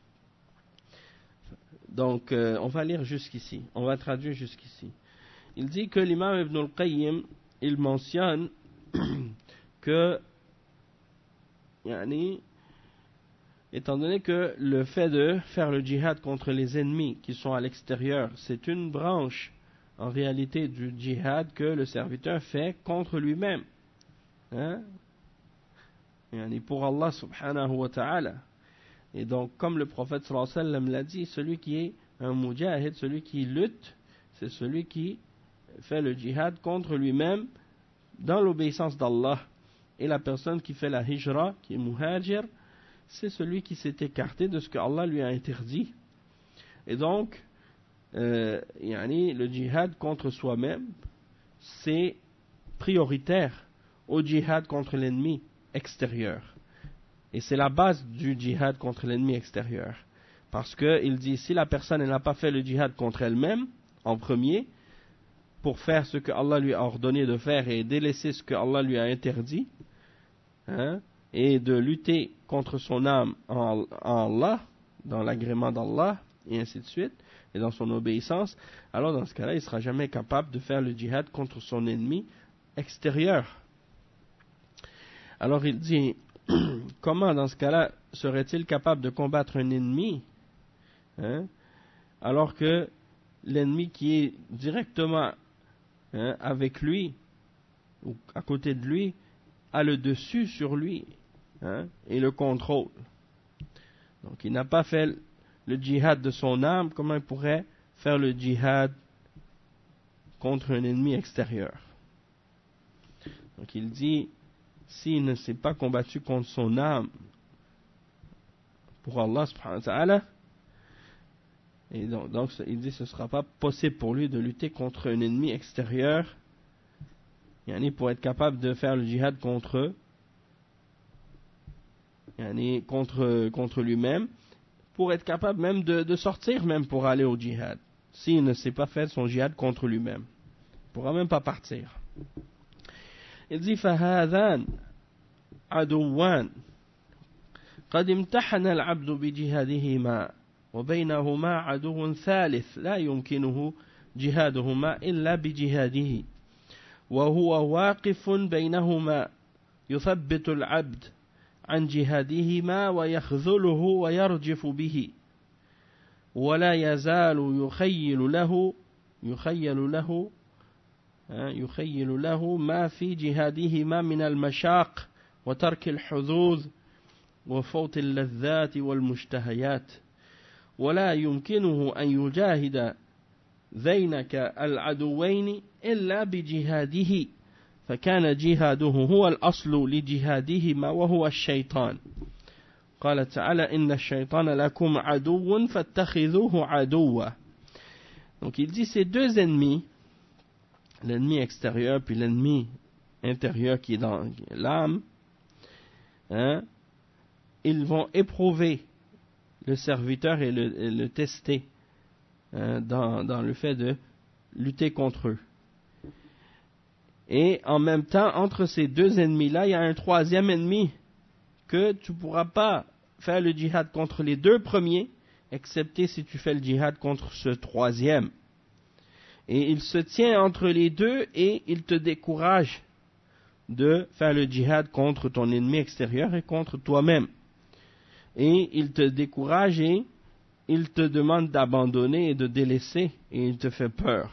Donc on va lire jusqu'ici, on va traduire jusqu'ici. Il dit que l'imam Ibn al-Qayyim il mentionne que étant donné que le fait de faire le djihad contre les ennemis qui sont à l'extérieur, c'est une branche en réalité du djihad que le serviteur fait contre lui-même, pour Allah subhanahu wa ta'ala. Et donc comme le prophète sallallahu alayhi wa sallam l'a dit, celui qui est un mujahid, celui qui lutte, c'est celui qui fait le djihad contre lui-même dans l'obéissance d'Allah. Et la personne qui fait la hijra, qui est muhajir, c'est celui qui s'est écarté de ce que Allah lui a interdit. Et donc le djihad contre soi-même c'est prioritaire au djihad contre l'ennemi extérieur, et c'est la base du djihad contre l'ennemi extérieur, parce que il dit si la personne n'a pas fait le djihad contre elle-même en premier pour faire ce que Allah lui a ordonné de faire et délaisser ce que Allah lui a interdit, et de lutter contre son âme en Allah, dans l'agrément d'Allah et ainsi de suite, et dans son obéissance, alors dans ce cas-là il ne sera jamais capable de faire le djihad contre son ennemi extérieur. Alors il dit comment dans ce cas-là serait-il capable de combattre un ennemi alors que l'ennemi qui est directement avec lui ou à côté de lui a le dessus sur lui, hein, et le contrôle. Donc il n'a pas fait le djihad de son âme, comment il pourrait faire le djihad contre un ennemi extérieur? Donc il dit, s'il ne s'est pas combattu contre son âme pour Allah subhanahu wa ta'ala, et donc il dit ce ne sera pas possible pour lui de lutter contre un ennemi extérieur, pour être capable de faire le djihad contre lui-même, pour être capable même de sortir même pour aller au djihad. S'il ne s'est pas fait son djihad contre lui-même, il ne pourra même pas partir. Il dit فَهَذَانْ عَدُوَّانْ قَدْ امْتَحَنَ الْعَبْدُ بِجِهَادِهِمَا وبينهما عدو ثالث لا يمكنه جهادهما إلا بجهاده وهو واقف بينهما يثبت العبد عن جهادهما ويخذله ويرجف به ولا يزال يخيل له ما في جهادهما من المشاق وترك الحظوظ وفوت اللذات والمشتهيات ولا يمكنه أن يجاهد ذينك العدوين إلا بجهاده فكان جهاده هو الأصل لجهادهما وهو الشيطان قال تعالى إن الشيطان لكم عدو فاتخذوه عدوا. Donc il dit ces deux ennemis, l'ennemi extérieur puis l'ennemi intérieur qui est dans l'âme, hein, ils vont éprouver le serviteur et le tester, hein, dans le fait de lutter contre eux. Et en même temps, entre ces deux ennemis-là, il y a un troisième ennemi que tu ne pourras pas faire le djihad contre les deux premiers, excepté si tu fais le djihad contre ce troisième. Et il se tient entre les deux et il te décourage de faire le djihad contre ton ennemi extérieur et contre toi-même. Et il te décourage et il te demande d'abandonner et de délaisser et il te fait peur.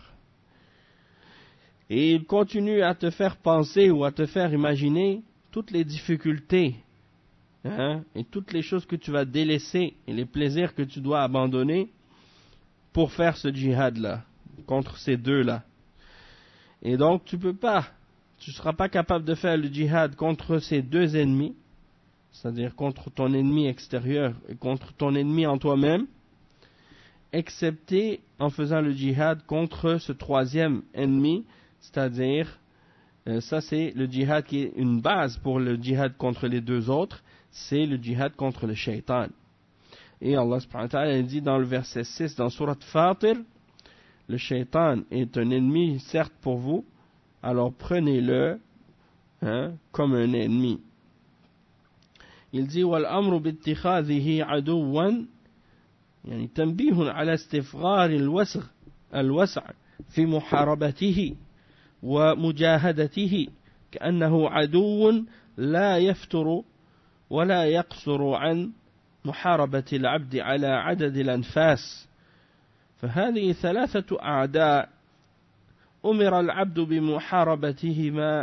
Et il continue à te faire penser ou à te faire imaginer toutes les difficultés, hein, et toutes les choses que tu vas délaisser et les plaisirs que tu dois abandonner pour faire ce djihad-là, contre ces deux-là. Et donc tu ne seras pas capable de faire le djihad contre ces deux ennemis, c'est-à-dire contre ton ennemi extérieur et contre ton ennemi en toi-même, excepté en faisant le djihad contre ce troisième ennemi, c'est-à-dire, ça c'est le djihad qui est une base pour le djihad contre les deux autres, c'est le djihad contre le shaitan. Et Allah subhanahu wa ta'ala dit dans le verset 6 dans Surat Fatir, le shaitan est un ennemi certes pour vous, alors prenez-le, hein, comme un ennemi. Il dit والأمر باتخاذه عدوا يعني تنبيه على استفغار الوسع في محاربته ومجاهدته كأنه عدو لا يفتر ولا يقصر عن محاربة العبد على عدد الأنفاس فهذه ثلاثة أعداء أمر العبد بمحاربتهما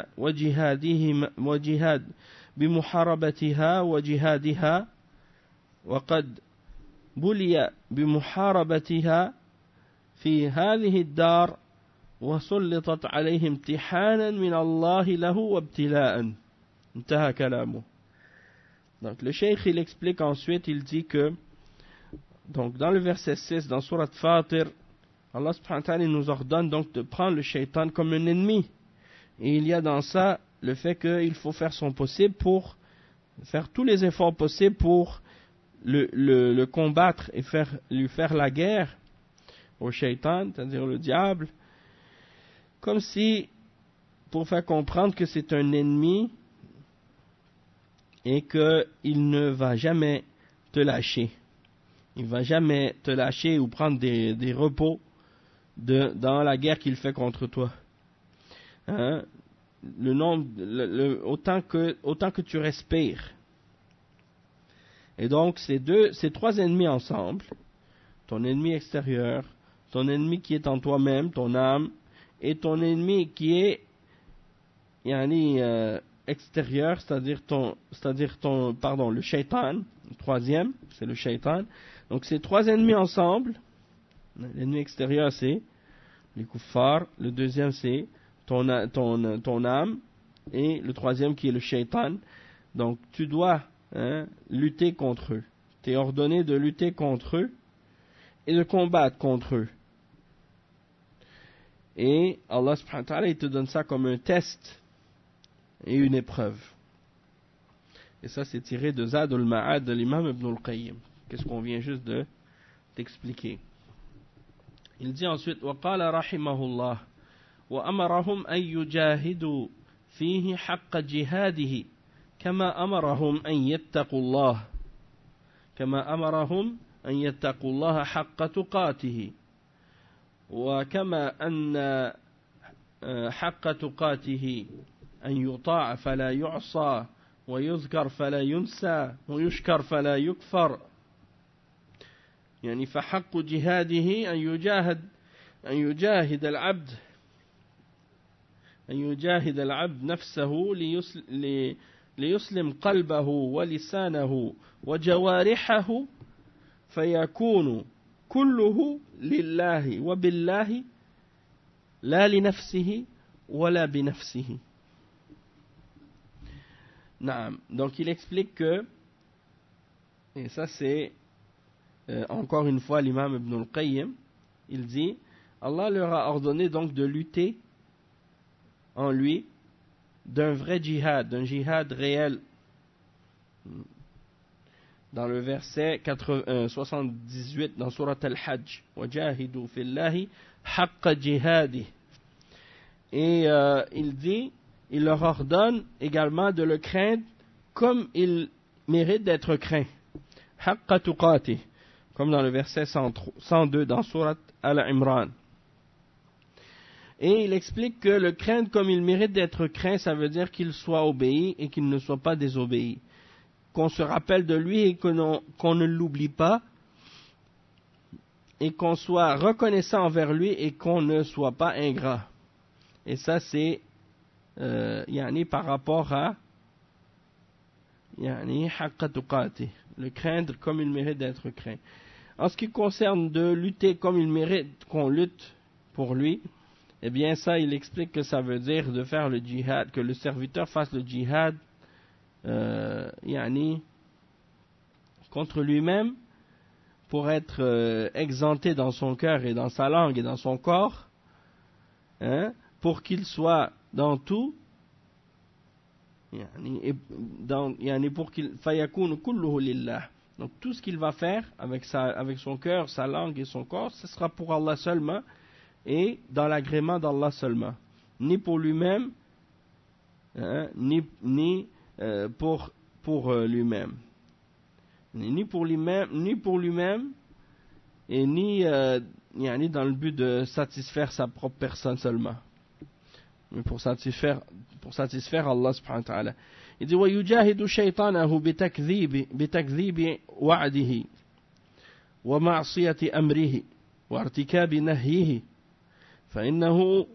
بمحاربتها وجهادها وقد بلي بمحاربتها في هذه الدار وسلطت عليه امتحانا من الله له وابتلاء. انتهى كلامه. Donc le cheikh il explique ensuite, il dit que donc dans le verset 6 dans Surat Fatir, Allah subhanahu wa ta'ala nous ordonne donc de prendre le shaitan comme un ennemi. Et il y a dans ça le fait qu'il faut faire son possible pour faire tous les efforts possibles pour le combattre et lui faire la guerre au shaitan, c'est-à-dire le diable, comme si pour faire comprendre que c'est un ennemi et qu'il ne va jamais te lâcher. Il ne va jamais te lâcher ou prendre des repos dans la guerre qu'il fait contre toi. Hein? Autant que tu respires. Et donc ces trois ennemis ensemble, ton ennemi extérieur, ton ennemi qui est en toi-même, ton âme, et ton ennemi qui est extérieur, c'est-à-dire le shaitan, le troisième, c'est le shaitan. Donc ces trois ennemis ensemble, l'ennemi extérieur c'est les kuffars, le deuxième c'est ton âme, et le troisième qui est le shaitan. Donc tu dois lutter contre eux. Tu es ordonné de lutter contre eux et de combattre contre eux. Et Allah subhanahu wa ta'ala, il te donne ça comme un test et une épreuve. Et ça c'est tiré de Zad al-Ma'ad de l'imam Ibn al-Qayyim. Qu'est-ce qu'on vient juste de t'expliquer. Il dit ensuite وقال رحمه الله وأمرهم أن يجاهدوا فيه حق جهاده كما أمرهم أن يتقوا الله حق تقاته وكما أن حق تقاته أن يطاع فلا يعصى ويذكر فلا ينسى ويشكر فلا يكفر يعني فحق جهاده أن يجاهد العبد نفسه ليسلم قلبه ولسانه وجوارحه فيكون كله لله وبالله لا لنفسه ولا بنفسه. Naam. Donc il explique que, et ça c'est encore une fois l'imam Ibn al-Qayyim, il dit Allah leur a ordonné donc de lutter en lui d'un vrai djihad, d'un djihad réel. Dans le verset 78 dans Surat Al-Hajj, وَجَاهِدُوا فِي اللَّهِ حَقَّ جِهَادِهِ. Et il leur ordonne également de le craindre comme il mérite d'être craint. حَقَّ تُقَاتِهِ, comme dans le verset 102 dans Surat Al-Imran. Et il explique que le craindre comme il mérite d'être craint, ça veut dire qu'il soit obéi et qu'il ne soit pas désobéi. Qu'on se rappelle de lui et qu'on ne l'oublie pas, et qu'on soit reconnaissant envers lui et qu'on ne soit pas ingrat. Et ça c'est par rapport à haqqa tuqati, le craindre comme il mérite d'être craint. En ce qui concerne de lutter comme il mérite qu'on lutte pour lui, eh bien ça il explique que ça veut dire de faire le djihad, que le serviteur fasse le djihad contre lui-même pour être exempté dans son cœur et dans sa langue et dans son corps, pour qu'il soit dans tout, pour qu'il fayakun kulluhu lillah. Donc tout ce qu'il va faire avec son cœur, sa langue et son corps, ce sera pour Allah seulement et dans l'agrément d'Allah seulement, ni pour lui-même, ni pour lui-même, ni pour lui-même, et ni dans le but de satisfaire sa propre personne seulement, mais pour satisfaire Allah subhanahu wa ta'ala. Il dit وَيُجَاهِدُ شَيْطَانَهُ بِتَكْذِيبِ وَعْدِهِ وَمَعْصِيَةِ أَمْرِهِ وَارْتِكَابِ نَهْيِهِ فإنه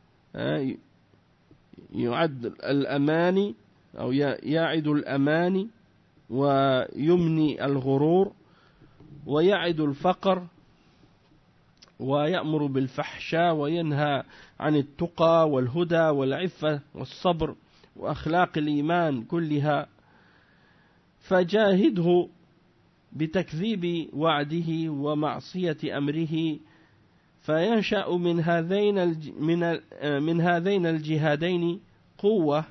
يعد الأمان أو يعد الأمان ويمني الغرور ويعد الفقر ويأمر بالفحشاء وينهى عن التقى والهدى والعفة والصبر وأخلاق الإيمان كلها فجاهده بتكذيب وعده ومعصية أمره فينشأ من هذين الجهادين قوة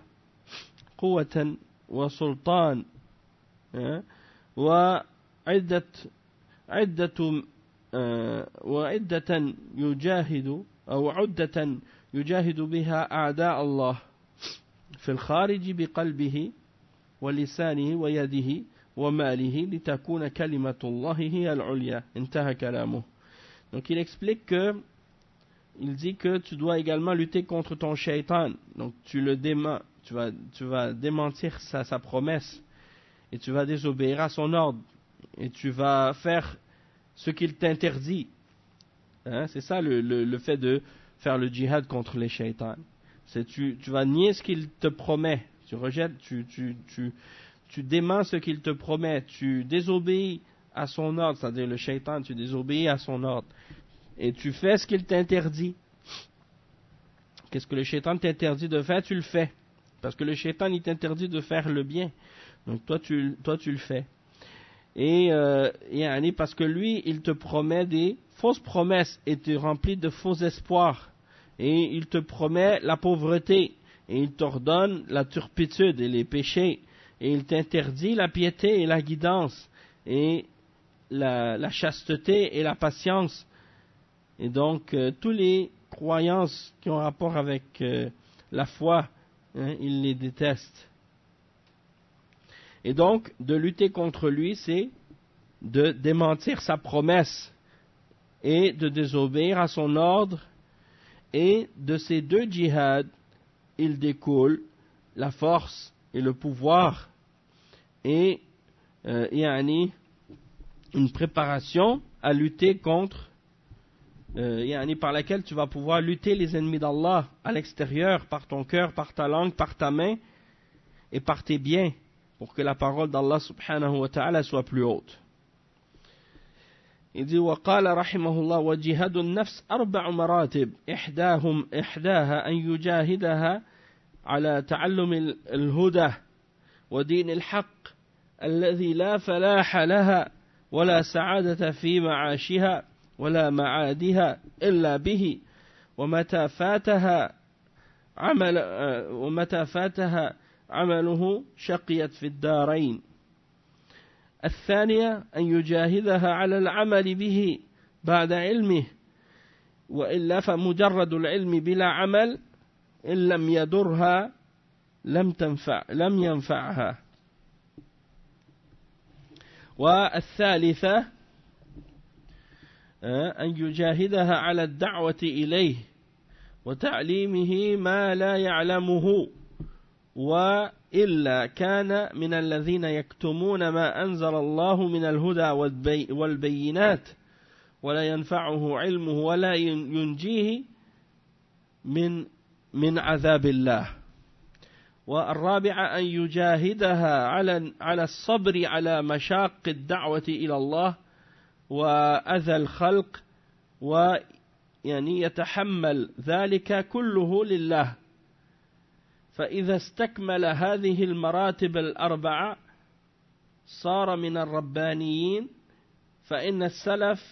وسلطان وعدة يجاهد بها أعداء الله في الخارج بقلبه ولسانه ويده وماله لتكون كلمة الله هي العليا. انتهى كلامه. Donc il explique que, il dit que tu dois également lutter contre ton shaitan. Donc tu vas démentir sa promesse et tu vas désobéir à son ordre et tu vas faire ce qu'il t'interdit. C'est ça le fait de faire le djihad contre les shaitans. Tu vas nier ce qu'il te promet, Tu rejettes, tu démens ce qu'il te promet, tu désobéis à son ordre, c'est-à-dire le shaitan, tu désobéis à son ordre, et tu fais ce qu'il t'interdit. Qu'est-ce que le shaitan t'interdit de faire, tu le fais. Parce que le shaitan, il t'interdit de faire le bien. Donc toi, tu le fais. Et parce que lui, il te promet des fausses promesses et te remplit de faux espoirs. Et il te promet la pauvreté. Et il t'ordonne la turpitude et les péchés. Et il t'interdit la piété et la guidance. Et la chasteté et la patience. Et donc, tous les croyances qui ont rapport avec la foi, il les déteste. Et donc, de lutter contre lui, c'est de démentir sa promesse et de désobéir à son ordre. Et de ces deux djihad, il découle la force et le pouvoir et une préparation à lutter contre, par laquelle tu vas pouvoir lutter les ennemis d'Allah à l'extérieur, par ton cœur, par ta langue, par ta main et par tes biens, pour que la parole d'Allah subhanahu wa ta'ala soit plus haute. Il dit وقال رحمه الله وجهاد النفس 4 مراتب إحداها أن يجاهدها على تعلم الهدى ودين الحق الذي لا فلاح لها ولا سعادة في معاشها ولا معادها إلا به ومتى فاتها عمله شقيت في الدارين. الثانية أن يجاهدها على العمل به بعد علمه وإلا فمجرد العلم بلا عمل إن لم يضرها لم ينفعها. والثالثة أن يجاهدها على الدعوة إليه وتعليمه ما لا يعلمه وإلا كان من الذين يكتمون ما أنزل الله من الهدى والبينات ولا ينفعه علمه ولا ينجيه من عذاب الله. والرابعة أن يجاهدها على الصبر على مشاق الدعوة إلى الله وأذى الخلق يتحمل ذلك كله لله. فإذا استكمل هذه المراتب 4 صار من الربانيين. فإن السلف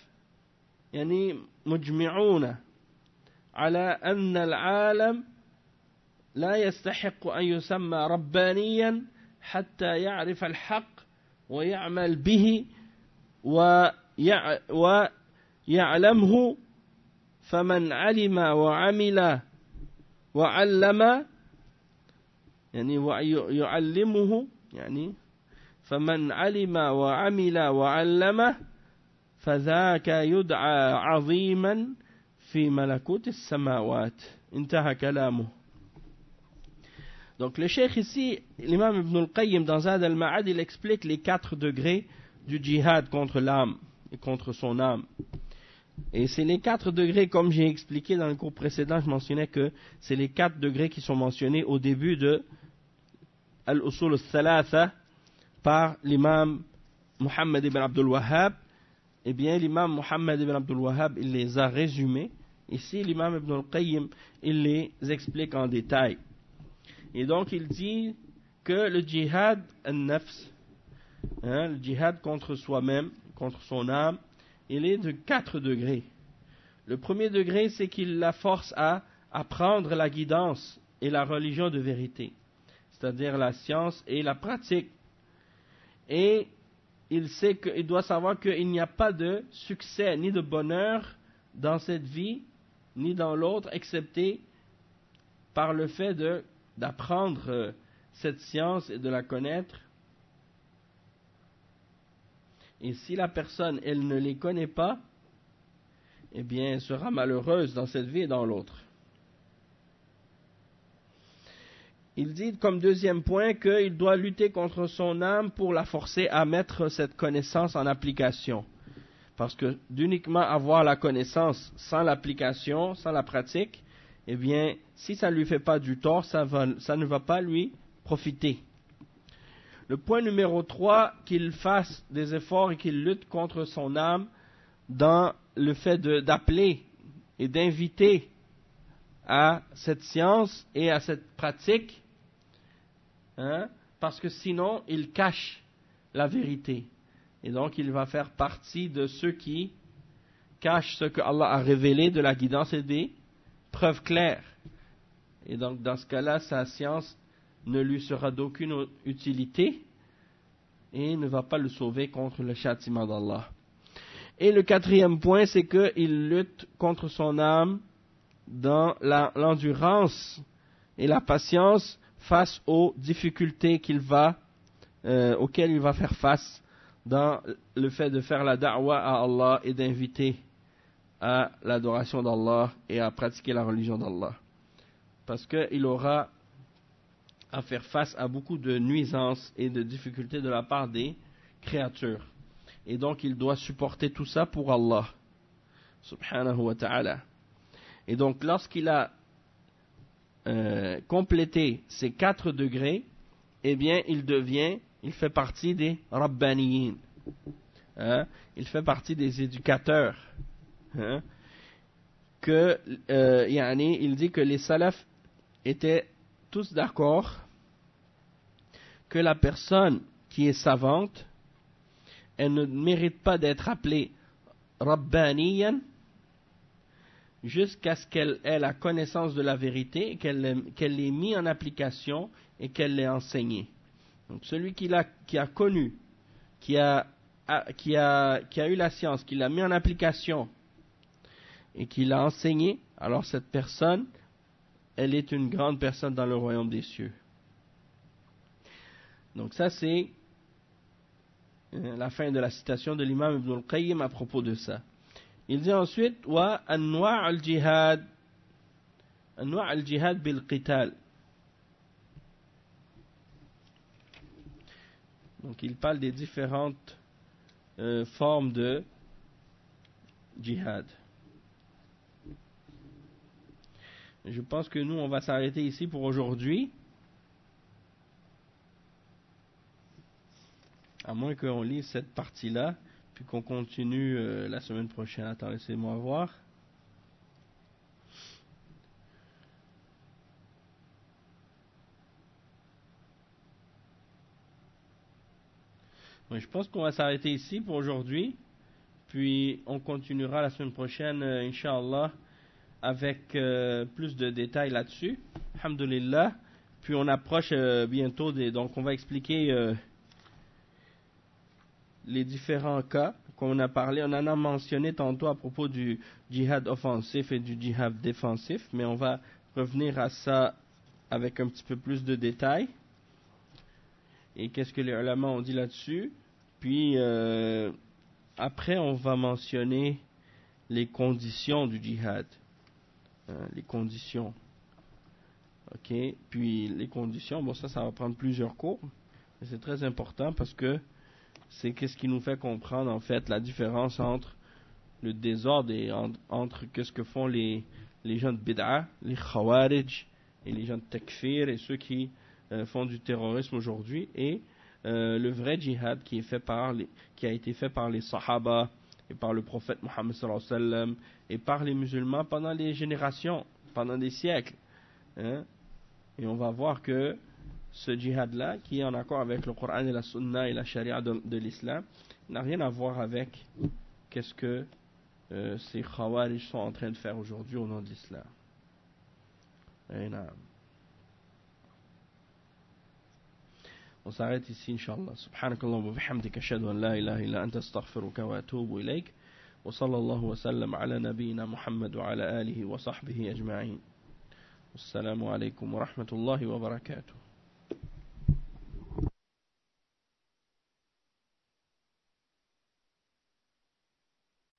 مجمعون على أن العالم لا يستحق أن يسمى ربانيا حتى يعرف الحق ويعمل به ويعلمه. فمن علم وعمل وعلم ويعلمه فمن علم وعمل وعلمه فذاك يدعى عظيما في ملكوت السماوات. انتهى كلامه. Donc le cheikh ici, l'imam Ibn al-Qayyim dans Zad al-Ma'ad, il explique les 4 degrés du djihad contre l'âme et contre son âme. Et c'est les 4 degrés, comme j'ai expliqué dans le cours précédent, je mentionnais que c'est les 4 degrés qui sont mentionnés au début de Al-Usul al-Thalatha par l'imam Muhammad ibn Abdul Wahhab. Eh bien, l'imam Muhammad ibn Abdul Wahhab, il les a résumés. Ici, l'imam Ibn al-Qayyim, il les explique en détail. Et donc, il dit que le djihad al-nafs, le djihad contre soi-même, contre son âme, il est de 4 degrés. Le premier degré, c'est qu'il la force à apprendre la guidance et la religion de vérité, c'est-à-dire la science et la pratique. Et il doit savoir qu'il n'y a pas de succès ni de bonheur dans cette vie, ni dans l'autre, excepté par le fait d'apprendre cette science et de la connaître. Et si la personne, elle ne les connaît pas, eh bien, elle sera malheureuse dans cette vie et dans l'autre. Il dit comme deuxième point qu'il doit lutter contre son âme pour la forcer à mettre cette connaissance en application. Parce que d'uniquement avoir la connaissance sans l'application, sans la pratique, eh bien, si ça ne lui fait pas du tort, ça ne va pas lui profiter. Le point numéro 3, qu'il fasse des efforts et qu'il lutte contre son âme dans le fait d'appeler et d'inviter à cette science et à cette pratique, parce que sinon il cache la vérité. Et donc il va faire partie de ceux qui cachent ce que Allah a révélé de la guidance et des preuves claires. Et donc dans ce cas-là, sa science ne lui sera d'aucune utilité et ne va pas le sauver contre le châtiment d'Allah. Et le 4e point, c'est qu'il lutte contre son âme dans l'endurance et la patience face aux difficultés auxquelles il va faire face dans le fait de faire la da'wa à Allah et d'inviter à l'adoration d'Allah et à pratiquer la religion d'Allah. Parce qu'il aura à faire face à beaucoup de nuisances et de difficultés de la part des créatures. Et donc il doit supporter tout ça pour Allah, subhanahu wa ta'ala. Et donc lorsqu'il a complété ces 4 degrés, eh bien il fait partie des rabbaniyin. Il fait partie des éducateurs. Il dit que les salafs étaient tous d'accord que la personne qui est savante, elle ne mérite pas d'être appelée rabbaniyan jusqu'à ce qu'elle ait la connaissance de la vérité, et qu'elle l'ait mis en application et qu'elle l'ait enseigné. Donc celui qui a connu, qui a eu la science, qui l'a mis en application et qui l'a enseigné, alors cette personne, elle est une grande personne dans le royaume des cieux. Donc ça c'est la fin de la citation de l'imam Ibn al-Qayyim à propos de ça. Il dit ensuite wa anwa' al-jihad bil qital. Donc il parle des différentes formes de djihad. Je pense que nous on va s'arrêter ici pour aujourd'hui. À moins qu'on lise cette partie-là, puis qu'on continue la semaine prochaine. Attends, laissez-moi voir. Oui, je pense qu'on va s'arrêter ici pour aujourd'hui. Puis on continuera la semaine prochaine, Inch'Allah, avec plus de détails là-dessus. Alhamdulillah. Puis on approche bientôt donc on va expliquer les différents cas qu'on a parlé. On en a mentionné tantôt à propos du djihad offensif et du djihad défensif, mais on va revenir à ça avec un petit peu plus de détails. Et qu'est-ce que les ulama ont dit là-dessus. Puis après on va mentionner les conditions du djihad. Les conditions. Ok. Puis les conditions, bon ça va prendre plusieurs cours. Mais c'est très important parce que c'est qu'est-ce qui nous fait comprendre en fait la différence entre le désordre et entre qu'est-ce que font les gens de bid'a, les khawarij et les gens de takfir et ceux qui font du terrorisme aujourd'hui, et le vrai djihad qui a été fait par les sahaba et par le prophète Mohammed sallallahu alayhi wa sallam et par les musulmans pendant des générations, pendant des siècles. Et on va voir que ce djihad-là, qui est en accord avec le Coran et la Sunna et la Sharia de l'Islam, n'a rien à voir avec qu'est-ce que ces Khawarij sont en train de faire aujourd'hui au nom de l'Islam. On s'arrête ici, Inch'Allah. Subhanakallah wa bihamdika ashhadu an la ilaha illa anta astaghfiruka wa atubu ilayk. Wa sallallahu wa sallam ala nabiyyina Muhammad wa ala alihi wa sahbihi ajma'in. Assalamu alaikum wa rahmatullahi wa barakatuh.